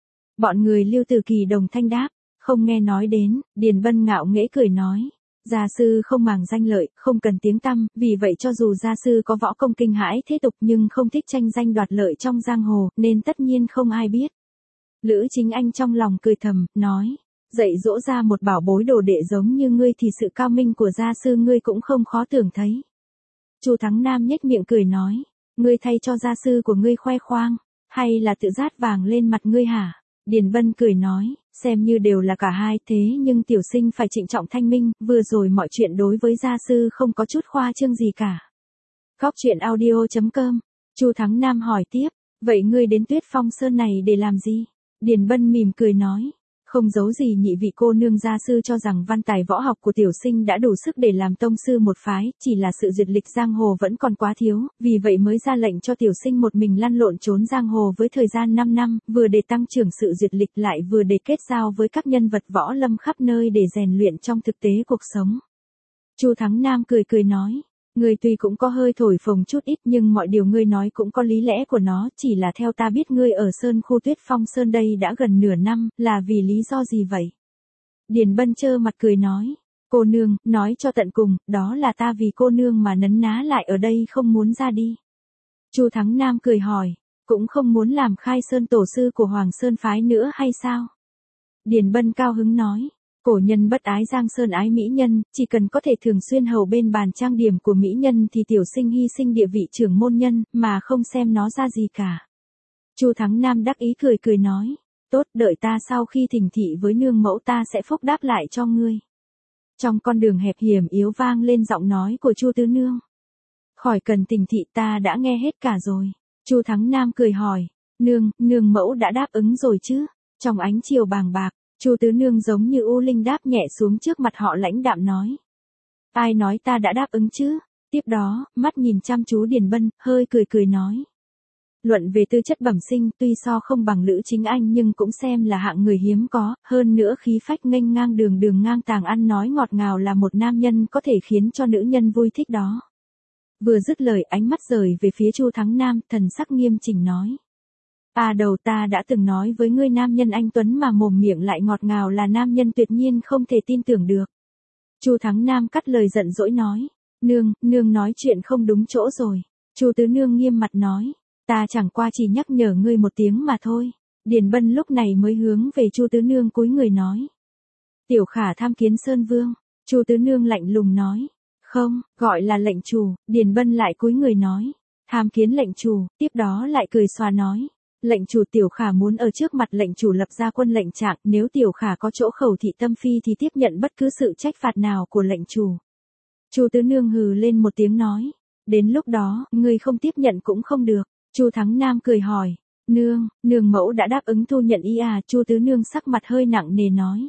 Bọn người Lưu Từ Kỳ đồng thanh đáp, không nghe nói đến. Điền Bân ngạo nghễ cười nói, gia sư không màng danh lợi, không cần tiếng tăm, vì vậy cho dù gia sư có võ công kinh hãi thế tục nhưng không thích tranh danh đoạt lợi trong giang hồ, nên tất nhiên không ai biết. Lữ Chính Anh trong lòng cười thầm, nói, dạy dỗ ra một bảo bối đồ đệ giống như ngươi thì sự cao minh của gia sư ngươi cũng không khó tưởng thấy. Chu Thắng Nam nhếch miệng cười nói, ngươi thay cho gia sư của ngươi khoe khoang, hay là tự rát vàng lên mặt ngươi hả? Điền Bân cười nói, xem như đều là cả hai, thế nhưng tiểu sinh phải trịnh trọng thanh minh, vừa rồi mọi chuyện đối với gia sư không có chút khoa trương gì cả. Góc truyện audio chấm com Chu Thắng Nam hỏi tiếp, vậy ngươi đến Tuyết Phong Sơn này để làm gì? Điền Bân mỉm cười nói, không giấu gì nhị vị cô nương gia sư cho rằng văn tài võ học của tiểu sinh đã đủ sức để làm tông sư một phái, chỉ là sự duyệt lịch giang hồ vẫn còn quá thiếu, vì vậy mới ra lệnh cho tiểu sinh một mình lăn lộn trốn giang hồ với thời gian năm năm, vừa để tăng trưởng sự duyệt lịch lại vừa để kết giao với các nhân vật võ lâm khắp nơi để rèn luyện trong thực tế cuộc sống. Chu Thắng Nam cười cười nói, ngươi tuy cũng có hơi thổi phồng chút ít nhưng mọi điều ngươi nói cũng có lý lẽ của nó, chỉ là theo ta biết ngươi ở Sơn khu Tuyết Phong Sơn đây đã gần nửa năm, là vì lý do gì vậy? Điền Bân trơ mặt cười nói, cô nương, nói cho tận cùng, đó là ta vì cô nương mà nấn ná lại ở đây không muốn ra đi. Chu Thắng Nam cười hỏi, cũng không muốn làm khai sơn tổ sư của Hoàng Sơn phái nữa hay sao? Điền Bân cao hứng nói, cổ nhân bất ái giang sơn ái mỹ nhân, chỉ cần có thể thường xuyên hầu bên bàn trang điểm của mỹ nhân thì tiểu sinh hy sinh địa vị trưởng môn nhân, mà không xem nó ra gì cả. Chu Thắng Nam đắc ý cười cười nói, tốt, đợi ta sau khi thỉnh thị với nương mẫu ta sẽ phúc đáp lại cho ngươi. Trong con đường hẹp hiểm yếu vang lên giọng nói của Chu Tứ Nương. Khỏi cần thỉnh thị, ta đã nghe hết cả rồi. Chu Thắng Nam cười hỏi, nương, nương mẫu đã đáp ứng rồi chứ? Trong ánh chiều bàng bạc, Chu Tứ Nương giống như u linh đáp nhẹ xuống trước mặt họ lãnh đạm nói. Ai nói ta đã đáp ứng chứ? Tiếp đó, mắt nhìn chăm chú Điền Bân, hơi cười cười nói. Luận về tư chất bẩm sinh tuy so không bằng Lữ Chính Anh nhưng cũng xem là hạng người hiếm có, hơn nữa khí phách nghênh ngang đường đường ngang tàng ăn nói ngọt ngào là một nam nhân có thể khiến cho nữ nhân vui thích đó. Vừa dứt lời ánh mắt rời về phía Chu Thắng Nam, thần sắc nghiêm chỉnh nói. À đầu ta đã từng nói với ngươi nam nhân anh Tuấn mà mồm miệng lại ngọt ngào là nam nhân tuyệt nhiên không thể tin tưởng được. Chu Thắng Nam cắt lời giận dỗi nói. Nương, nương nói chuyện không đúng chỗ rồi. Chu Tứ Nương nghiêm mặt nói. Ta chẳng qua chỉ nhắc nhở ngươi một tiếng mà thôi. Điền Bân lúc này mới hướng về Chu Tứ Nương cúi người nói. Tiểu Khả tham kiến Sơn Vương. Chu Tứ Nương lạnh lùng nói. Không, gọi là lệnh chủ. Điền Bân lại cúi người nói. Tham kiến lệnh chủ, tiếp đó lại cười xòa nói. Lệnh chủ, Tiểu Khả muốn ở trước mặt lệnh chủ lập ra quân lệnh trạng, nếu Tiểu Khả có chỗ khẩu thị tâm phi thì tiếp nhận bất cứ sự trách phạt nào của lệnh chủ. Chu Tứ Nương hừ lên một tiếng nói. Đến lúc đó, ngươi không tiếp nhận cũng không được. Chu Thắng Nam cười hỏi. Nương, nương mẫu đã đáp ứng thu nhận y à? Chu Tứ Nương sắc mặt hơi nặng nề nói.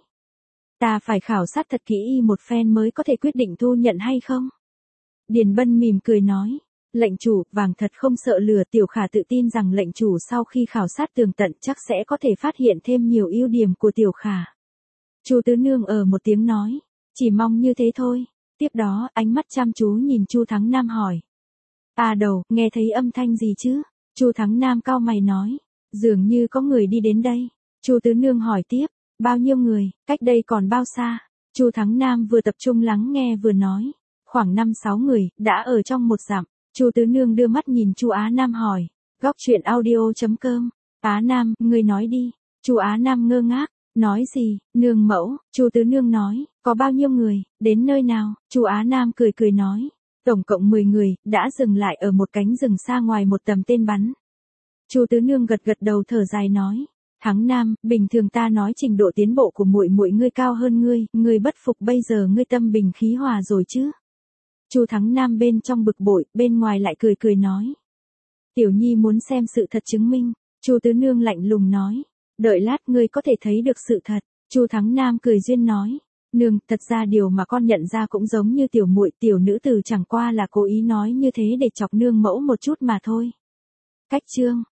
Ta phải khảo sát thật kỹ y một phen mới có thể quyết định thu nhận hay không. Điền Bân mỉm cười nói. Lệnh chủ, vàng thật không sợ lừa. Tiểu Khả tự tin rằng lệnh chủ sau khi khảo sát tường tận chắc sẽ có thể phát hiện thêm nhiều ưu điểm của Tiểu Khả. Chu Tứ Nương ở một tiếng nói. Chỉ mong như thế thôi. Tiếp đó, ánh mắt chăm chú nhìn Chu Thắng Nam hỏi. À đầu, nghe thấy âm thanh gì chứ? Chu Thắng Nam cau mày nói. Dường như có người đi đến đây. Chu Tứ Nương hỏi tiếp. Bao nhiêu người, cách đây còn bao xa? Chu Thắng Nam vừa tập trung lắng nghe vừa nói. Khoảng năm sáu người, đã ở trong một dặm. Chu Tứ Nương đưa mắt nhìn Chu Á Nam hỏi. Góc truyện audio chấm com. Á Nam, ngươi nói đi. Chu Á Nam ngơ ngác. Nói gì, nương mẫu? Chu Tứ Nương nói. Có bao nhiêu người, đến nơi nào? Chu Á Nam cười cười nói. Tổng cộng mười người, đã dừng lại ở một cánh rừng xa ngoài một tầm tên bắn. Chu Tứ Nương gật gật đầu thở dài nói. Thắng Nam, bình thường ta nói trình độ tiến bộ của muội muội ngươi cao hơn ngươi, ngươi bất phục bây giờ ngươi tâm bình khí hòa rồi chứ? Chu Thắng Nam bên trong bực bội, bên ngoài lại cười cười nói. Tiểu Nhi muốn xem sự thật chứng minh. Chu Tứ Nương lạnh lùng nói. Đợi lát ngươi có thể thấy được sự thật. Chu Thắng Nam cười duyên nói. Nương, thật ra điều mà con nhận ra cũng giống như tiểu muội, tiểu nữ tử chẳng qua là cố ý nói như thế để chọc nương mẫu một chút mà thôi. Cách chương